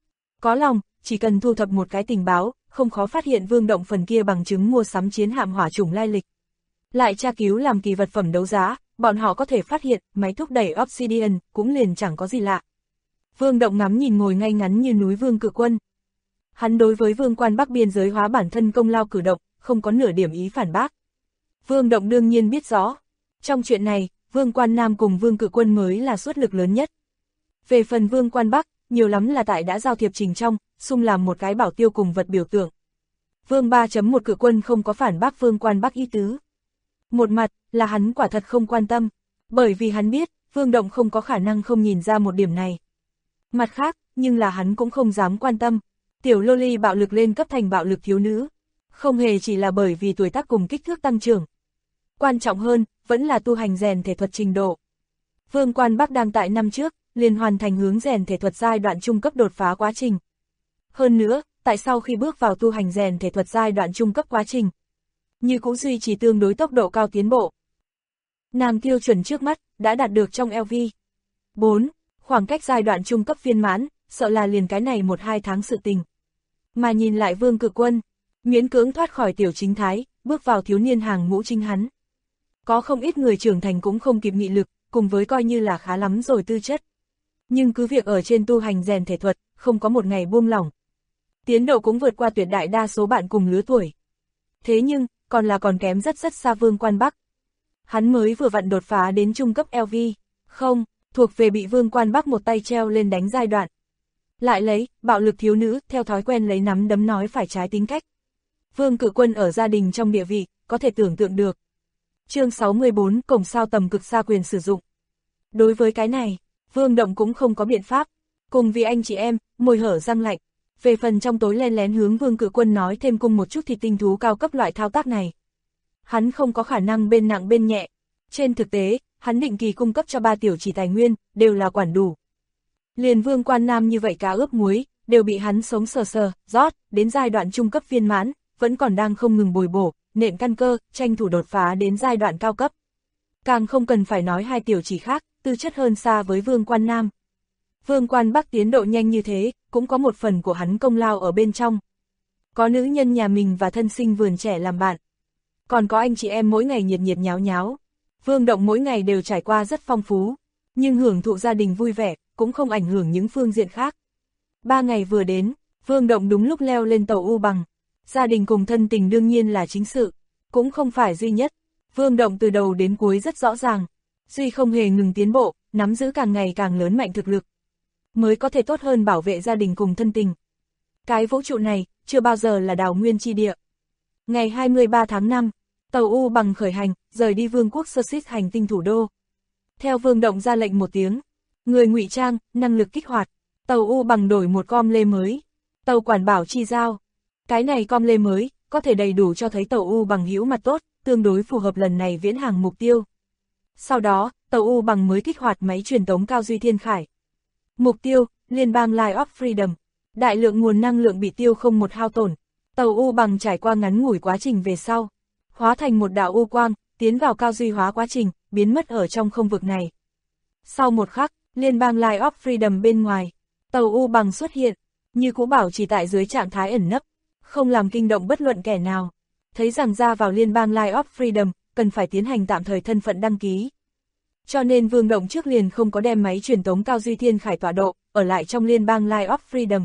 Có lòng, chỉ cần thu thập một cái tình báo, không khó phát hiện Vương Động phần kia bằng chứng mua sắm chiến hạm hỏa chủng lai lịch. Lại tra cứu làm kỳ vật phẩm đấu giá, bọn họ có thể phát hiện, máy thúc đẩy Obsidian, cũng liền chẳng có gì lạ. Vương Động ngắm nhìn ngồi ngay ngắn như núi Vương Cự Quân. Hắn đối với Vương Quan Bắc biên giới hóa bản thân công lao cử động, không có nửa điểm ý phản bác. Vương Động đương nhiên biết rõ. Trong chuyện này, Vương Quan Nam cùng Vương Cự Quân mới là xuất lực lớn nhất. Về phần Vương Quan Bắc, nhiều lắm là tại đã giao thiệp trình trong, xung làm một cái bảo tiêu cùng vật biểu tượng. Vương 3.1 Cự Quân không có phản bác Vương Quan Bắc ý tứ. Một mặt, là hắn quả thật không quan tâm, bởi vì hắn biết, Vương Động không có khả năng không nhìn ra một điểm này. Mặt khác, nhưng là hắn cũng không dám quan tâm, tiểu loli bạo lực lên cấp thành bạo lực thiếu nữ. Không hề chỉ là bởi vì tuổi tác cùng kích thước tăng trưởng. Quan trọng hơn, vẫn là tu hành rèn thể thuật trình độ. Vương Quan Bắc đang tại năm trước, liền hoàn thành hướng rèn thể thuật giai đoạn trung cấp đột phá quá trình. Hơn nữa, tại sau khi bước vào tu hành rèn thể thuật giai đoạn trung cấp quá trình, như cũng duy trì tương đối tốc độ cao tiến bộ. Nàng tiêu chuẩn trước mắt, đã đạt được trong LV. 4. Khoảng cách giai đoạn trung cấp viên mãn, sợ là liền cái này 1-2 tháng sự tình. Mà nhìn lại Vương Cự Quân, miễn cưỡng thoát khỏi tiểu chính thái, bước vào thiếu niên hàng ngũ chính hắn. Có không ít người trưởng thành cũng không kịp nghị lực, cùng với coi như là khá lắm rồi tư chất. Nhưng cứ việc ở trên tu hành rèn thể thuật, không có một ngày buông lỏng. Tiến độ cũng vượt qua tuyệt đại đa số bạn cùng lứa tuổi. Thế nhưng, còn kém rất xa Vương Quan Bắc. Hắn mới vừa vặn đột phá đến trung cấp LV, không, thuộc về bị Vương Quan Bắc một tay treo lên đánh giai đoạn. Lại lấy, bạo lực thiếu nữ, theo thói quen lấy nắm đấm nói phải trái tính cách. Vương Cự Quân ở gia đình trong địa vị, có thể tưởng tượng được. Chương 64, cổng sao tầm cực xa quyền sử dụng. Đối với cái này, Vương Động cũng không có biện pháp. Cùng vì anh chị em, môi hở răng lạnh. Về phần trong tối len lén hướng Vương Cự Quân nói thêm cung một chút thì tinh thú cao cấp loại thao tác này. Hắn không có khả năng bên nặng bên nhẹ. Trên thực tế, hắn định kỳ cung cấp cho 3 tiểu chỉ tài nguyên, đều là quản đủ. Liền Vương Quan Nam như vậy cá ướp muối, đều bị hắn sống sờ sờ, rót, đến giai đoạn trung cấp viên mãn, vẫn còn đang không ngừng bồi bổ, nện căn cơ, tranh thủ đột phá đến giai đoạn cao cấp. Càng không cần phải nói 2 tiểu chỉ khác, tư chất hơn xa với Vương Quan Nam. Vương Quan Bắc tiến độ nhanh như thế, cũng có một phần của hắn công lao ở bên trong. Có nữ nhân nhà mình và thân sinh vườn trẻ làm bạn. Còn có anh chị em mỗi ngày nhiệt nhiệt nháo nháo. Vương Động mỗi ngày đều trải qua rất phong phú, nhưng hưởng thụ gia đình vui vẻ, cũng không ảnh hưởng những phương diện khác. 3 ngày vừa đến, Vương Động đúng lúc leo lên tàu U Bằng. Gia đình cùng thân tình đương nhiên là chính sự, cũng không phải duy nhất. Vương Động từ đầu đến cuối rất rõ ràng, duy không hề ngừng tiến bộ, nắm giữ càng ngày càng lớn mạnh thực lực, mới có thể tốt hơn bảo vệ gia đình cùng thân tình. Cái vũ trụ này, chưa bao giờ là đào nguyên chi địa. Ngày 23 tháng 5, tàu U Bằng khởi hành, rời đi Vương quốc Xerxes hành tinh thủ đô. Theo Vương Động ra lệnh một tiếng, người ngụy trang, năng lực kích hoạt, tàu U Bằng đổi một com lê mới, tàu quản bảo chi giao. Cái này com lê mới, có thể đầy đủ cho thấy tàu U Bằng hữu mặt tốt, tương đối phù hợp lần này viễn hàng mục tiêu. Sau đó, tàu U Bằng mới kích hoạt máy truyền tống cao duy thiên khải. Mục tiêu, liên bang Line of Freedom. Đại lượng nguồn năng lượng bị tiêu không một hao tổn. Tàu U Bằng trải qua ngắn ngủi quá trình về sau, hóa thành một đạo u quang, tiến vào cao duy hóa quá trình, biến mất ở trong không vực này. Sau một khắc, liên bang Line of Freedom bên ngoài, tàu U Bằng xuất hiện, như cũ bảo chỉ tại dưới trạng thái ẩn nấp, không làm kinh động bất luận kẻ nào. Thấy rằng ra vào liên bang Line of Freedom, cần phải tiến hành tạm thời thân phận đăng ký. Cho nên Vương Động trước liền không có đem máy truyền tống cao duy thiên khải tọa độ, ở lại trong liên bang Line of Freedom,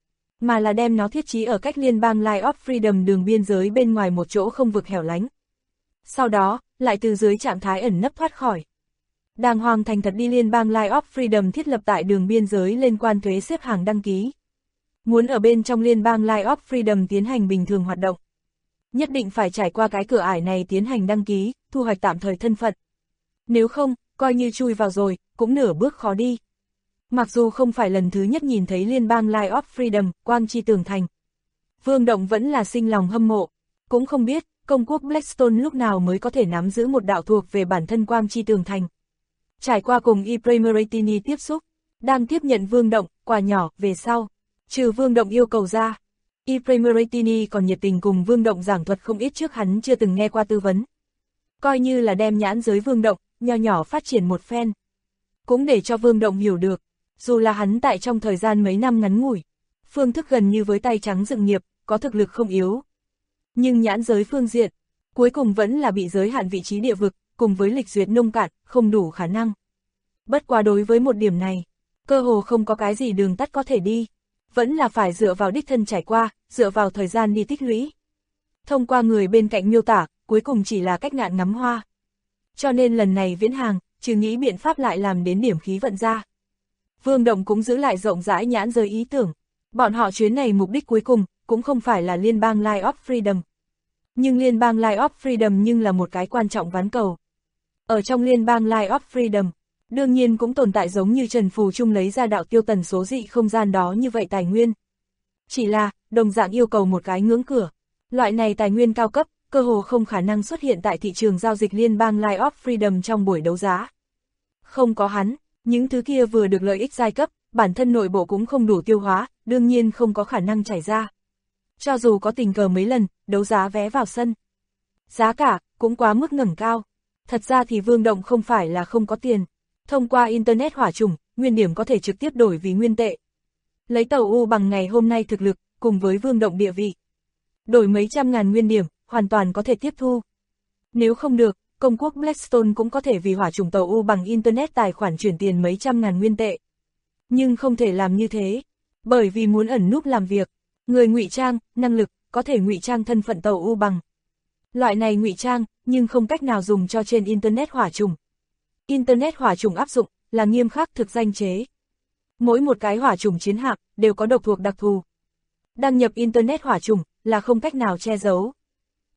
mà là đem nó thiết trí ở cách liên bang Line of Freedom đường biên giới bên ngoài một chỗ không vực hẻo lánh. Sau đó, lại từ dưới trạng thái ẩn nấp thoát khỏi. Đàng hoàng thành thật đi liên bang Line of Freedom thiết lập tại đường biên giới lên quan thuế xếp hàng đăng ký. Muốn ở bên trong liên bang Line of Freedom tiến hành bình thường hoạt động, nhất định phải trải qua cái cửa ải này tiến hành đăng ký, thu hoạch tạm thời thân phận. Nếu không, coi như chui vào rồi, cũng nửa bước khó đi. Mặc dù không phải lần thứ nhất nhìn thấy liên bang Line of Freedom, quang chi tường thành, Vương Động vẫn là sinh lòng hâm mộ, cũng không biết, công quốc Blackstone lúc nào mới có thể nắm giữ một đạo thuộc về bản thân quang chi tường thành. Trải qua cùng Ipremeratini tiếp xúc, đang tiếp nhận Vương Động, quà nhỏ, về sau, trừ Vương Động yêu cầu ra, Ipremeratini còn nhiệt tình cùng Vương Động giảng thuật không ít trước hắn chưa từng nghe qua tư vấn. Coi như là đem nhãn giới Vương Động, nho nhỏ phát triển một phen. Cũng để cho Vương Động hiểu được, dù là hắn tại trong thời gian mấy năm ngắn ngủi, phương thức gần như với tay trắng dựng nghiệp, có thực lực không yếu. Nhưng nhãn giới phương diện, cuối cùng vẫn là bị giới hạn vị trí địa vực, cùng với lịch duyệt nông cạn, không đủ khả năng. Bất quá đối với một điểm này, cơ hồ không có cái gì đường tắt có thể đi, vẫn là phải dựa vào đích thân trải qua, dựa vào thời gian đi tích lũy. Thông qua người bên cạnh miêu tả, cuối cùng chỉ là cách ngạn ngắm hoa. Cho nên lần này viễn hàng, trừ nghĩ biện pháp lại làm đến điểm khí vận ra. Vương Động cũng giữ lại rộng rãi nhãn giới ý tưởng, bọn họ chuyến này mục đích cuối cùng, cũng không phải là liên bang Line of Freedom. Nhưng liên bang Line of Freedom nhưng là một cái quan trọng ván cầu. Ở trong liên bang Line of Freedom, đương nhiên cũng tồn tại giống như Trần Phù Trung lấy ra đạo tiêu tần số dị không gian đó như vậy tài nguyên. Chỉ là, đồng dạng yêu cầu một cái ngưỡng cửa. Loại này tài nguyên cao cấp, cơ hồ không khả năng xuất hiện tại thị trường giao dịch liên bang Line of Freedom trong buổi đấu giá. Không có hắn, những thứ kia vừa được lợi ích giai cấp, bản thân nội bộ cũng không đủ tiêu hóa, đương nhiên không có khả năng chảy ra. Cho dù có tình cờ mấy lần, đấu giá vé vào sân, giá cả, cũng quá mức ngẩng cao. Thật ra thì Vương Động không phải là không có tiền. Thông qua Internet hỏa trùng, nguyên điểm có thể trực tiếp đổi vì nguyên tệ. Lấy tàu U Bằng ngày hôm nay thực lực, cùng với Vương Động địa vị, đổi mấy trăm ngàn nguyên điểm, hoàn toàn có thể tiếp thu. Nếu không được, công quốc Blackstone cũng có thể vì hỏa trùng tàu U Bằng Internet tài khoản chuyển tiền mấy trăm ngàn nguyên tệ. Nhưng không thể làm như thế, bởi vì muốn ẩn núp làm việc, người ngụy trang, năng lực, có thể ngụy trang thân phận tàu U Bằng. Loại này ngụy trang, nhưng không cách nào dùng cho trên Internet hỏa trùng. Internet hỏa trùng áp dụng, là nghiêm khắc thực danh chế. Mỗi một cái hỏa trùng chiến hạm, đều có độc thuộc đặc thù. Đăng nhập Internet hỏa trùng, là không cách nào che giấu.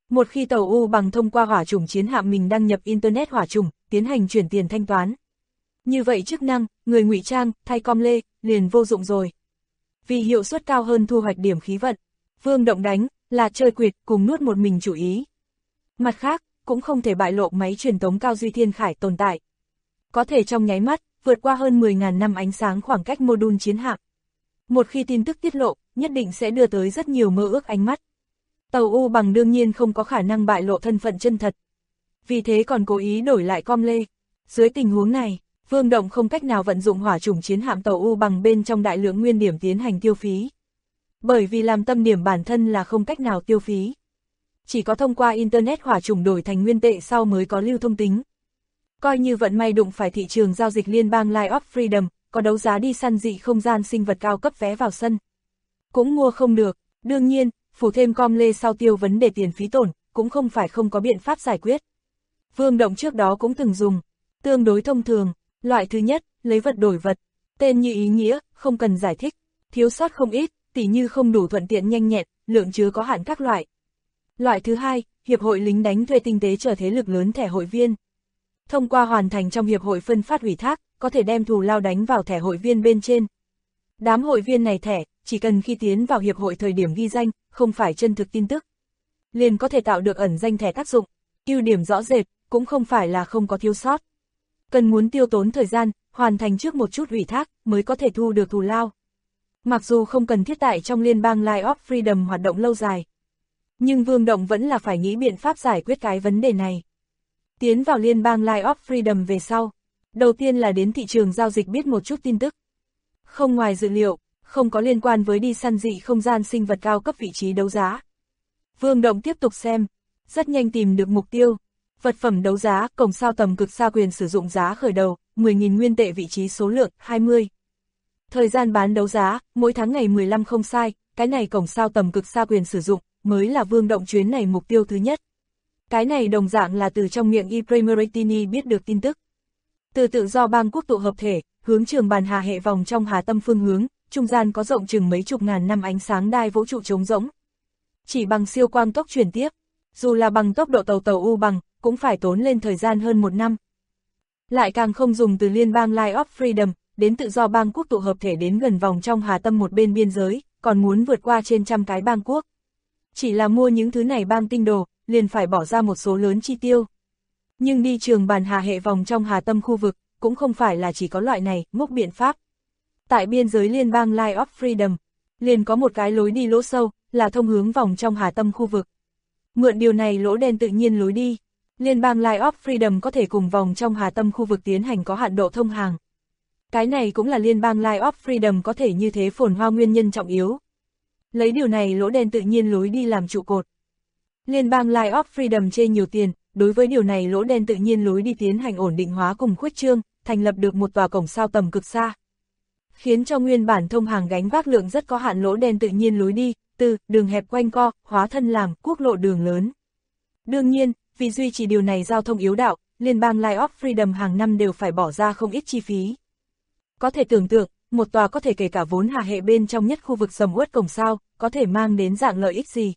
Một khi tàu U bằng thông qua hỏa chủng chiến hạm mình đăng nhập Internet hỏa chủng, tiến hành chuyển tiền thanh toán. Như vậy chức năng, người ngụy trang, thay com lê, liền vô dụng rồi. Vì hiệu suất cao hơn thu hoạch điểm khí vận, Vương Động đánh, là chơi quyệt cùng nuốt một mình chủ ý. Mặt khác, cũng không thể bại lộ máy truyền tống cao duy thiên khải tồn tại. Có thể trong nháy mắt, vượt qua hơn 10.000 năm ánh sáng khoảng cách mô đun chiến hạm. Một khi tin tức tiết lộ, nhất định sẽ đưa tới rất nhiều mơ ước ánh mắt. Tàu U bằng đương nhiên không có khả năng bại lộ thân phận chân thật. Vì thế còn cố ý đổi lại com lê. Dưới tình huống này, Vương Động không cách nào vận dụng hỏa chủng chiến hạm tàu U bằng bên trong đại lượng nguyên điểm tiến hành tiêu phí. Bởi vì làm tâm điểm bản thân là không cách nào tiêu phí. Chỉ có thông qua Internet hỏa chủng đổi thành nguyên tệ sau mới có lưu thông tính. Coi như vận may đụng phải thị trường giao dịch liên bang Line of Freedom, có đấu giá đi săn dị không gian sinh vật cao cấp vé vào sân. Cũng mua không được, đương nhiên, phủ thêm com lê sau tiêu vấn đề tiền phí tổn, cũng không phải không có biện pháp giải quyết. Vương Động trước đó cũng từng dùng, tương đối thông thường, loại thứ nhất, lấy vật đổi vật, tên như ý nghĩa, không cần giải thích, thiếu sót không ít, tỉ như không đủ thuận tiện nhanh nhẹn, lượng chứa có hạn các loại. Loại thứ hai, hiệp hội lính đánh thuê tinh tế trở thế lực lớn thẻ hội viên. Thông qua hoàn thành trong hiệp hội phân phát ủy thác, có thể đem thù lao đánh vào thẻ hội viên bên trên. Đám hội viên này thẻ, chỉ cần khi tiến vào hiệp hội thời điểm ghi danh, không phải chân thực tin tức, liền có thể tạo được ẩn danh thẻ tác dụng, ưu điểm rõ rệt, cũng không phải là không có thiếu sót. Cần muốn tiêu tốn thời gian, hoàn thành trước một chút ủy thác, mới có thể thu được thù lao. Mặc dù không cần thiết tại trong liên bang Line of Freedom hoạt động lâu dài, nhưng Vương Động vẫn là phải nghĩ biện pháp giải quyết cái vấn đề này. Tiến vào liên bang Line of Freedom về sau, đầu tiên là đến thị trường giao dịch biết một chút tin tức. Không ngoài dự liệu, không có liên quan với đi săn dị không gian sinh vật cao cấp vị trí đấu giá. Vương Động tiếp tục xem, rất nhanh tìm được mục tiêu. Vật phẩm đấu giá, cổng sao tầm cực xa quyền sử dụng giá khởi đầu, 10.000 nguyên tệ vị trí số lượng, 20. Thời gian bán đấu giá, mỗi tháng ngày 15 không sai, cái này cổng sao tầm cực xa quyền sử dụng, mới là Vương Động chuyến này mục tiêu thứ nhất. Cái này đồng dạng là từ trong miệng Ipremeritini biết được tin tức. Từ tự do bang quốc tụ hợp thể, hướng trường bàn hà hệ vòng trong hà tâm phương hướng, trung gian có rộng chừng mấy chục ngàn năm ánh sáng đai vũ trụ trống rỗng. Chỉ bằng siêu quang tốc chuyển tiếp, dù là bằng tốc độ tàu U bằng, cũng phải tốn lên thời gian hơn 1 năm. Lại càng không dùng từ liên bang Line of Freedom, đến tự do bang quốc tụ hợp thể đến gần vòng trong hà tâm một bên biên giới, còn muốn vượt qua trên trăm cái bang quốc. Chỉ là mua những thứ này bang tinh đồ, liền phải bỏ ra một số lớn chi tiêu. Nhưng đi trường bàn hà hệ vòng trong hà tâm khu vực, cũng không phải là chỉ có loại này, ngốc biện pháp. Tại biên giới liên bang Line of Freedom, liền có một cái lối đi lỗ sâu, là thông hướng vòng trong hà tâm khu vực. Mượn điều này lỗ đen tự nhiên lối đi, liên bang Line of Freedom có thể cùng vòng trong hà tâm khu vực tiến hành có hạn độ thông hàng. Cái này cũng là liên bang Line of Freedom có thể như thế phồn hoa nguyên nhân trọng yếu. Lấy điều này lỗ đen tự nhiên lối đi làm trụ cột. Liên bang Line of Freedom chê nhiều tiền, đối với điều này lỗ đen tự nhiên lối đi tiến hành ổn định hóa cùng khuếch trương, thành lập được một tòa cổng sao tầm cực xa. Khiến cho nguyên bản thông hàng gánh vác lượng rất có hạn lỗ đen tự nhiên lối đi, từ đường hẹp quanh co, hóa thân làm quốc lộ đường lớn. Đương nhiên, vì duy trì điều này giao thông yếu đạo, liên bang Line of Freedom hàng năm đều phải bỏ ra không ít chi phí. Có thể tưởng tượng, một tòa có thể kể cả vốn hà hệ bên trong nhất khu vực sầm uất cổng sao, có thể mang đến dạng lợi ích gì.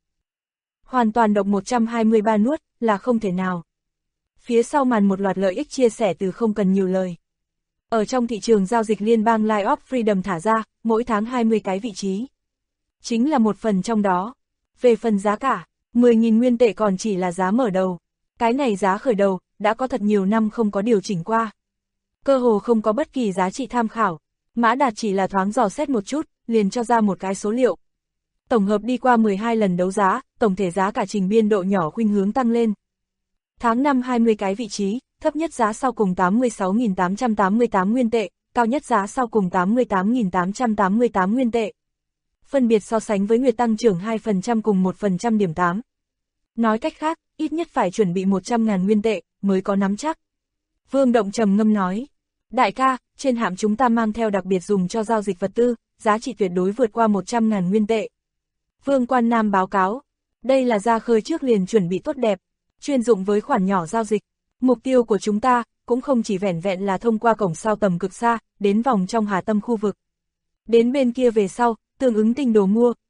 Hoàn toàn độc 123 nuốt, là không thể nào. Phía sau màn một loạt lợi ích chia sẻ từ không cần nhiều lời. Ở trong thị trường giao dịch liên bang Line of Freedom thả ra, mỗi tháng 20 cái vị trí. Chính là một phần trong đó. Về phần giá cả, 10.000 nguyên tệ còn chỉ là giá mở đầu. Cái này giá khởi đầu, đã có thật nhiều năm không có điều chỉnh qua. Cơ hồ không có bất kỳ giá trị tham khảo. Mã Đạt chỉ là thoáng dò xét một chút, liền cho ra một cái số liệu. Tổng hợp đi qua 12 lần đấu giá, tổng thể giá cả trình biên độ nhỏ khuynh hướng tăng lên. Tháng 5 20 cái vị trí, thấp nhất giá sau cùng 86.888 nguyên tệ, cao nhất giá sau cùng 88.888 nguyên tệ. Phân biệt so sánh với nguyệt tăng trưởng 2% cùng 1% điểm 8. Nói cách khác, ít nhất phải chuẩn bị 100.000 nguyên tệ, mới có nắm chắc. Vương Động trầm ngâm nói, đại ca, trên hạm chúng ta mang theo đặc biệt dùng cho giao dịch vật tư, giá trị tuyệt đối vượt qua 100.000 nguyên tệ. Vương Quan Nam báo cáo, đây là ra khơi trước liền chuẩn bị tốt đẹp, chuyên dụng với khoản nhỏ giao dịch. Mục tiêu của chúng ta, cũng không chỉ vẻn vẹn là thông qua cổng sao tầm cực xa, đến vòng trong hà tâm khu vực. Đến bên kia về sau, tương ứng tinh đồ mua,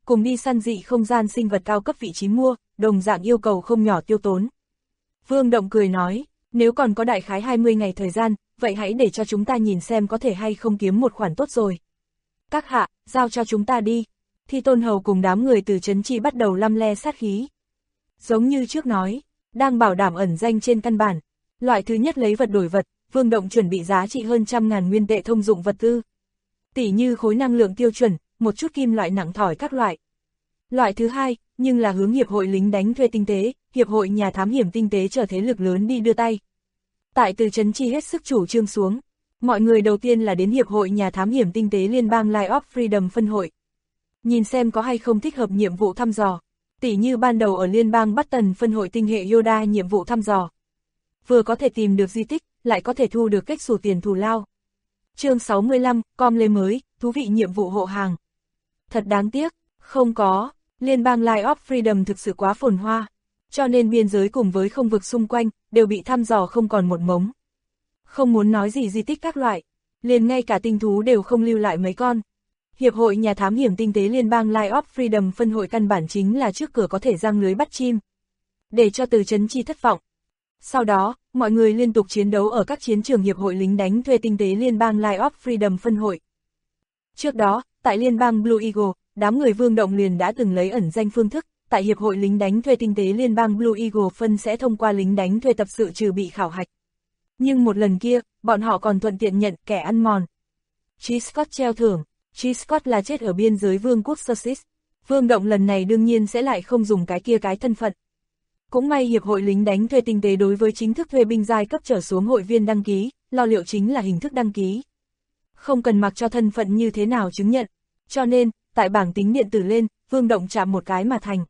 cùng đi săn dị không gian sinh vật cao cấp vị trí mua, đồng dạng yêu cầu không nhỏ tiêu tốn. Vương Động cười nói, nếu còn có đại khái 20 ngày thời gian, vậy hãy để cho chúng ta nhìn xem có thể hay không kiếm một khoản tốt rồi. Các hạ, giao cho chúng ta đi. Thi Tôn Hầu cùng đám người từ trấn Chi bắt đầu lăm le sát khí. Giống như trước nói, đang bảo đảm ẩn danh trên căn bản. Loại thứ nhất lấy vật đổi vật, Vương Động chuẩn bị giá trị hơn 100.000 nguyên tệ thông dụng vật tư. Tỷ như khối năng lượng tiêu chuẩn, một chút kim loại nặng thỏi các loại. Loại thứ hai, nhưng là hướng hiệp hội lính đánh thuê tinh tế, hiệp hội nhà thám hiểm tinh tế trở thế lực lớn đi đưa tay. Tại từ trấn Chi hết sức chủ trương xuống, mọi người đầu tiên là đến hiệp hội nhà thám hiểm tinh tế liên bang Light of Freedom phân hội. Nhìn xem có hay không thích hợp nhiệm vụ thăm dò, tỷ như ban đầu ở liên bang Button phân hội tinh hệ Yoda nhiệm vụ thăm dò. Vừa có thể tìm được di tích, lại có thể thu được cách xù tiền thù lao. Chương 65, com lê mới, thú vị nhiệm vụ hộ hàng. Thật đáng tiếc, không có, liên bang Light of Freedom thực sự quá phồn hoa, cho nên biên giới cùng với không vực xung quanh, đều bị thăm dò không còn một mống. Không muốn nói gì di tích các loại, liền ngay cả tinh thú đều không lưu lại mấy con. Hiệp hội nhà thám hiểm tinh tế liên bang Light of Freedom phân hội căn bản chính là trước cửa có thể giăng lưới bắt chim, để cho từ trấn Chi thất vọng. Sau đó, mọi người liên tục chiến đấu ở các chiến trường hiệp hội lính đánh thuê tinh tế liên bang Light of Freedom phân hội. Trước đó, tại liên bang Blue Eagle, đám người Vương Động liền đã từng lấy ẩn danh phương thức, tại hiệp hội lính đánh thuê tinh tế liên bang Blue Eagle phân sẽ thông qua lính đánh thuê tập sự trừ bị khảo hạch. Nhưng một lần kia, bọn họ còn thuận tiện nhận kẻ ăn mòn. G. Scott treo thưởng, G. Scott là chết ở biên giới vương quốc Sussex. Vương Động lần này đương nhiên sẽ lại không dùng cái thân phận. Cũng may hiệp hội lính đánh thuê tinh tế đối với chính thức thuê binh giai cấp trở xuống hội viên đăng ký, lo liệu chính là hình thức đăng ký. Không cần mặc cho thân phận như thế nào chứng nhận, cho nên, tại bảng tính điện tử lên, Vương Động chạm một cái mà thành.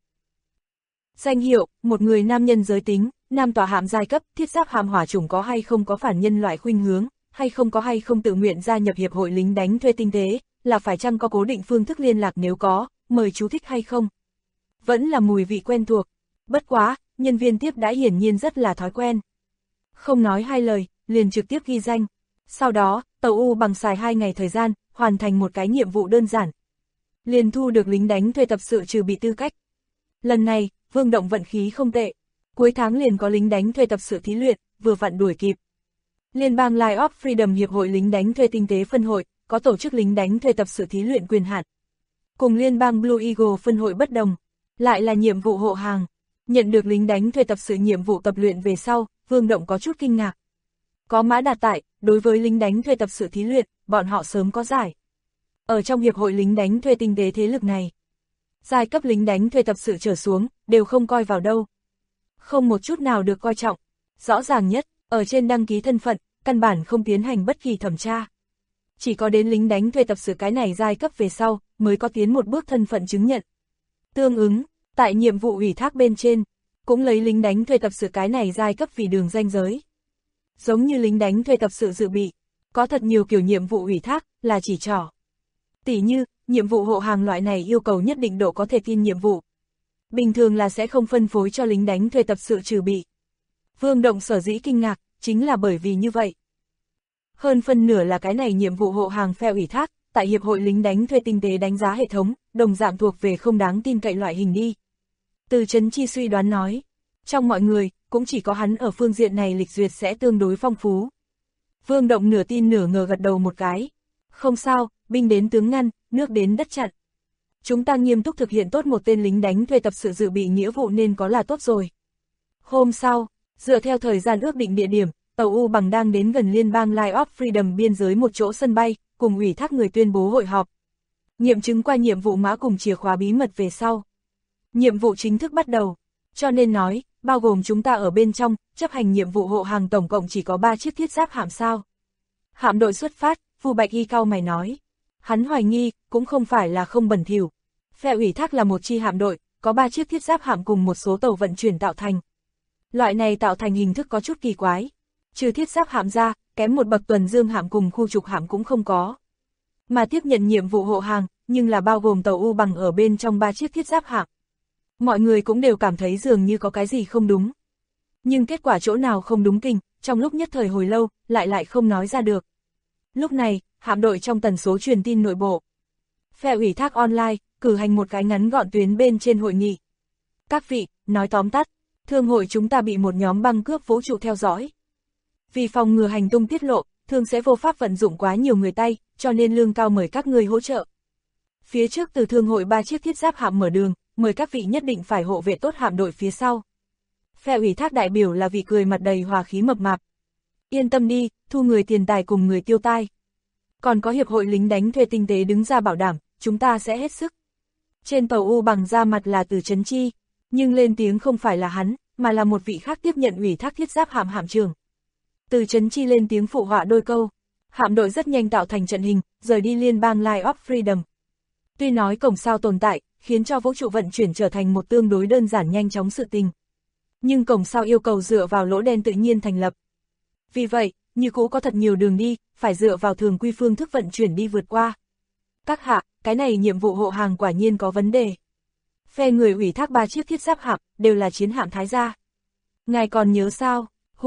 Danh hiệu, một người nam nhân giới tính, nam tòa hạm giai cấp, thiết giáp hạm hỏa chủng có hay không có phản nhân loại khuynh hướng, hay không tự nguyện gia nhập hiệp hội lính đánh thuê tinh tế, là phải chăng có cố định phương thức liên lạc nếu có, mời chú thích hay không. Vẫn là mùi vị quen thuộc, bất quá, nhân viên tiếp đãi hiển nhiên rất là thói quen. Không nói hai lời, liền trực tiếp ghi danh. Sau đó, tàu U bằng xài 2 ngày thời gian, hoàn thành một cái nhiệm vụ đơn giản. Liền thu được lính đánh thuê tập sự trừ bị tư cách. Lần này, Vương Động vận khí không tệ. Cuối tháng liền có lính đánh thuê tập sự thí luyện, vừa vặn đuổi kịp. Liên bang Light of Freedom hiệp hội lính đánh thuê tinh tế phân hội, có tổ chức lính đánh thuê tập sự thí luyện quyền hạn. Cùng liên bang Blue Eagle phân hội bất đồng, lại là nhiệm vụ hộ hàng. Nhận được lính đánh thuê tập sự nhiệm vụ tập luyện về sau, Vương Động có chút kinh ngạc. Có mã đạt tại, đối với lính đánh thuê tập sự thí luyện, bọn họ sớm có giải. Ở trong hiệp hội lính đánh thuê tinh tế thế lực này, giai cấp lính đánh thuê tập sự trở xuống, đều không coi vào đâu. Không một chút nào được coi trọng. Rõ ràng nhất, ở trên đăng ký thân phận, căn bản không tiến hành bất kỳ thẩm tra. Chỉ có đến lính đánh thuê tập sự cái này giai cấp về sau, mới có tiến một bước thân phận chứng nhận. Tương ứng, tại nhiệm vụ ủy thác bên trên, cũng lấy lính đánh thuê tập sự cái này giai cấp vì đường ranh giới. Giống như lính đánh thuê tập sự dự bị, có thật nhiều kiểu nhiệm vụ ủy thác, là chỉ trỏ. Tỷ như, nhiệm vụ hộ hàng loại này yêu cầu nhất định độ có thể tin nhiệm vụ. Bình thường là sẽ không phân phối cho lính đánh thuê tập sự trừ bị. Vương Động sở dĩ kinh ngạc, chính là bởi vì như vậy. Hơn phân nửa là cái này nhiệm vụ hộ hàng phe ủy thác, tại hiệp hội lính đánh thuê tinh tế đánh giá hệ thống, đồng dạng thuộc về không đáng tin cậy loại hình đi. Từ Trấn Chi suy đoán nói, trong mọi người, cũng chỉ có hắn ở phương diện này lịch duyệt sẽ tương đối phong phú. Vương Động nửa tin nửa ngờ gật đầu một cái. Không sao, binh đến tướng ngăn, nước đến đất chặn. Chúng ta nghiêm túc thực hiện tốt một tên lính đánh thuê tập sự dự bị nghĩa vụ nên có là tốt rồi. Hôm sau, dựa theo thời gian ước định địa điểm, tàu U bằng đang đến gần liên bang Light of Freedom biên giới một chỗ sân bay, cùng ủy thác người tuyên bố hội họp. Nghiệm chứng qua nhiệm vụ mã cùng chìa khóa bí mật về sau. Nhiệm vụ chính thức bắt đầu, cho nên nói, bao gồm chúng ta ở bên trong, chấp hành nhiệm vụ hộ hàng tổng cộng chỉ có 3 chiếc thiết giáp hạm sao. Hạm đội xuất phát, Vu Bạch Y cau mày nói. Hắn hoài nghi, cũng không phải là không bẩn thỉu. Phe ủy thác là một chi hạm đội, có 3 chiếc thiết giáp hạm cùng một số tàu vận chuyển tạo thành. Loại này tạo thành hình thức có chút kỳ quái. Trừ thiết giáp hạm ra, kém một bậc tuần dương hạm cùng khu trục hạm cũng không có. Mà tiếp nhận nhiệm vụ hộ hàng, nhưng là bao gồm tàu U bằng ở bên trong 3 chiếc thiết giáp hạm. Mọi người cũng đều cảm thấy dường như có cái gì không đúng. Nhưng kết quả chỗ nào không đúng kinh, trong lúc nhất thời hồi lâu, lại không nói ra được. Lúc này, hạm đội trong tần số truyền tin nội bộ. Phe ủy thác online, cử hành một cái ngắn gọn tuyến bên trên hội nghị. Các vị, nói tóm tắt, thương hội chúng ta bị một nhóm băng cướp vũ trụ theo dõi. Vì phòng ngừa hành tung tiết lộ, thương sẽ vô pháp vận dụng quá nhiều người tay, cho nên lương cao mời các người hỗ trợ. Phía trước từ thương hội 3 chiếc thiết giáp hạm mở đường, mời các vị nhất định phải hộ vệ tốt hạm đội phía sau. Phe ủy thác đại biểu là vị cười mặt đầy hòa khí mập mạp. Yên tâm đi, thu người tiền tài cùng người tiêu tai. Còn có hiệp hội lính đánh thuê tinh tế đứng ra bảo đảm, chúng ta sẽ hết sức. Trên tàu U Bằng ra mặt là Từ Chấn Chi, nhưng lên tiếng không phải là hắn, mà là một vị khác tiếp nhận ủy thác thiết giáp hạm hạm trưởng. Từ Chấn Chi lên tiếng phụ họa đôi câu. Hạm đội rất nhanh tạo thành trận hình, rời đi liên bang Line of Freedom. Tuy nói cổng sao tồn tại, khiến cho vũ trụ vận chuyển trở thành một tương đối đơn giản nhanh chóng sự tình. Nhưng cổng sao yêu cầu dựa vào lỗ đen tự nhiên thành lập. Vì vậy, như cũ có thật nhiều đường đi, phải dựa vào thường quy phương thức vận chuyển đi vượt qua. Các hạ, cái này nhiệm vụ hộ hàng quả nhiên có vấn đề. Phe người ủy thác 3 chiếc thiết giáp hạm, đều là chiến hạm Thái gia. Ngài còn nhớ sao?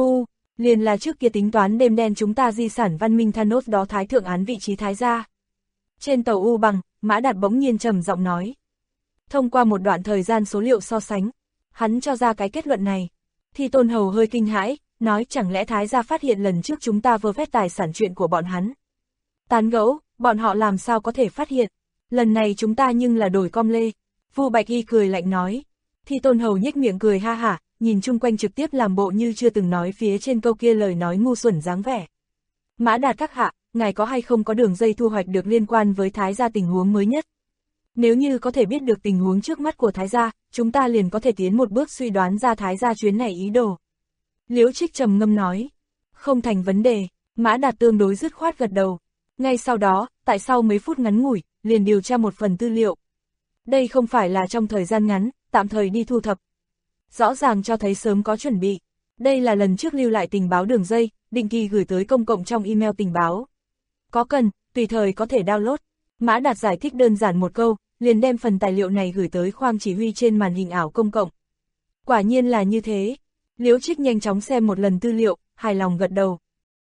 Liền là trước kia tính toán đêm đen chúng ta di sản văn minh Thanos đó Thái thượng án vị trí Thái gia. Trên tàu U Bằng, Mã Đạt bỗng nhiên trầm giọng nói. Thông qua một đoạn thời gian số liệu so sánh, hắn cho ra cái kết luận này. Thì Tôn Hầu hơi kinh hãi, nói chẳng lẽ Thái gia phát hiện lần trước chúng ta vơ vét tài sản chuyện của bọn hắn. Tán gẫu, bọn họ làm sao có thể phát hiện, lần này chúng ta nhưng là đổi com lê. Vu Bạch Y cười lạnh nói. Thì Tôn Hầu nhếch miệng cười ha hả, nhìn chung quanh trực tiếp làm bộ như chưa từng nói phía trên câu kia lời nói ngu xuẩn dáng vẻ. Mã Đạt các hạ, ngài có hay không có đường dây thu hoạch được liên quan với Thái gia tình huống mới nhất? Nếu như có thể biết được tình huống trước mắt của Thái gia, chúng ta liền có thể tiến một bước suy đoán ra Thái gia chuyến này ý đồ. Liễu Trích trầm ngâm nói. Không thành vấn đề, Mã Đạt tương đối dứt khoát gật đầu. Ngay sau đó, tại sau mấy phút ngắn ngủi, liền điều tra một phần tư liệu. Đây không phải là trong thời gian ngắn, tạm thời đi thu thập. Rõ ràng cho thấy sớm có chuẩn bị. Đây là lần trước lưu lại tình báo đường dây, định kỳ gửi tới công cộng trong email tình báo. Có cần, tùy thời có thể download. Mã Đạt giải thích đơn giản một câu, liền đem phần tài liệu này gửi tới khoang chỉ huy trên màn hình ảo công cộng. Quả nhiên là như thế. Liễu Trích nhanh chóng xem một lần tư liệu, hài lòng gật đầu.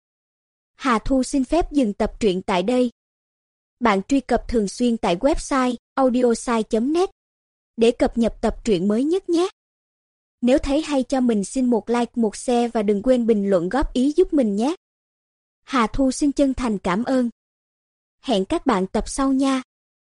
Hà Thu xin phép dừng tập truyện tại đây. Bạn truy cập thường xuyên tại website audiosai.net để cập nhật tập truyện mới nhất nhé. Nếu thấy hay cho mình xin một like, một share và đừng quên bình luận góp ý giúp mình nhé. Hà Thu xin chân thành cảm ơn. Hẹn các bạn tập sau nha.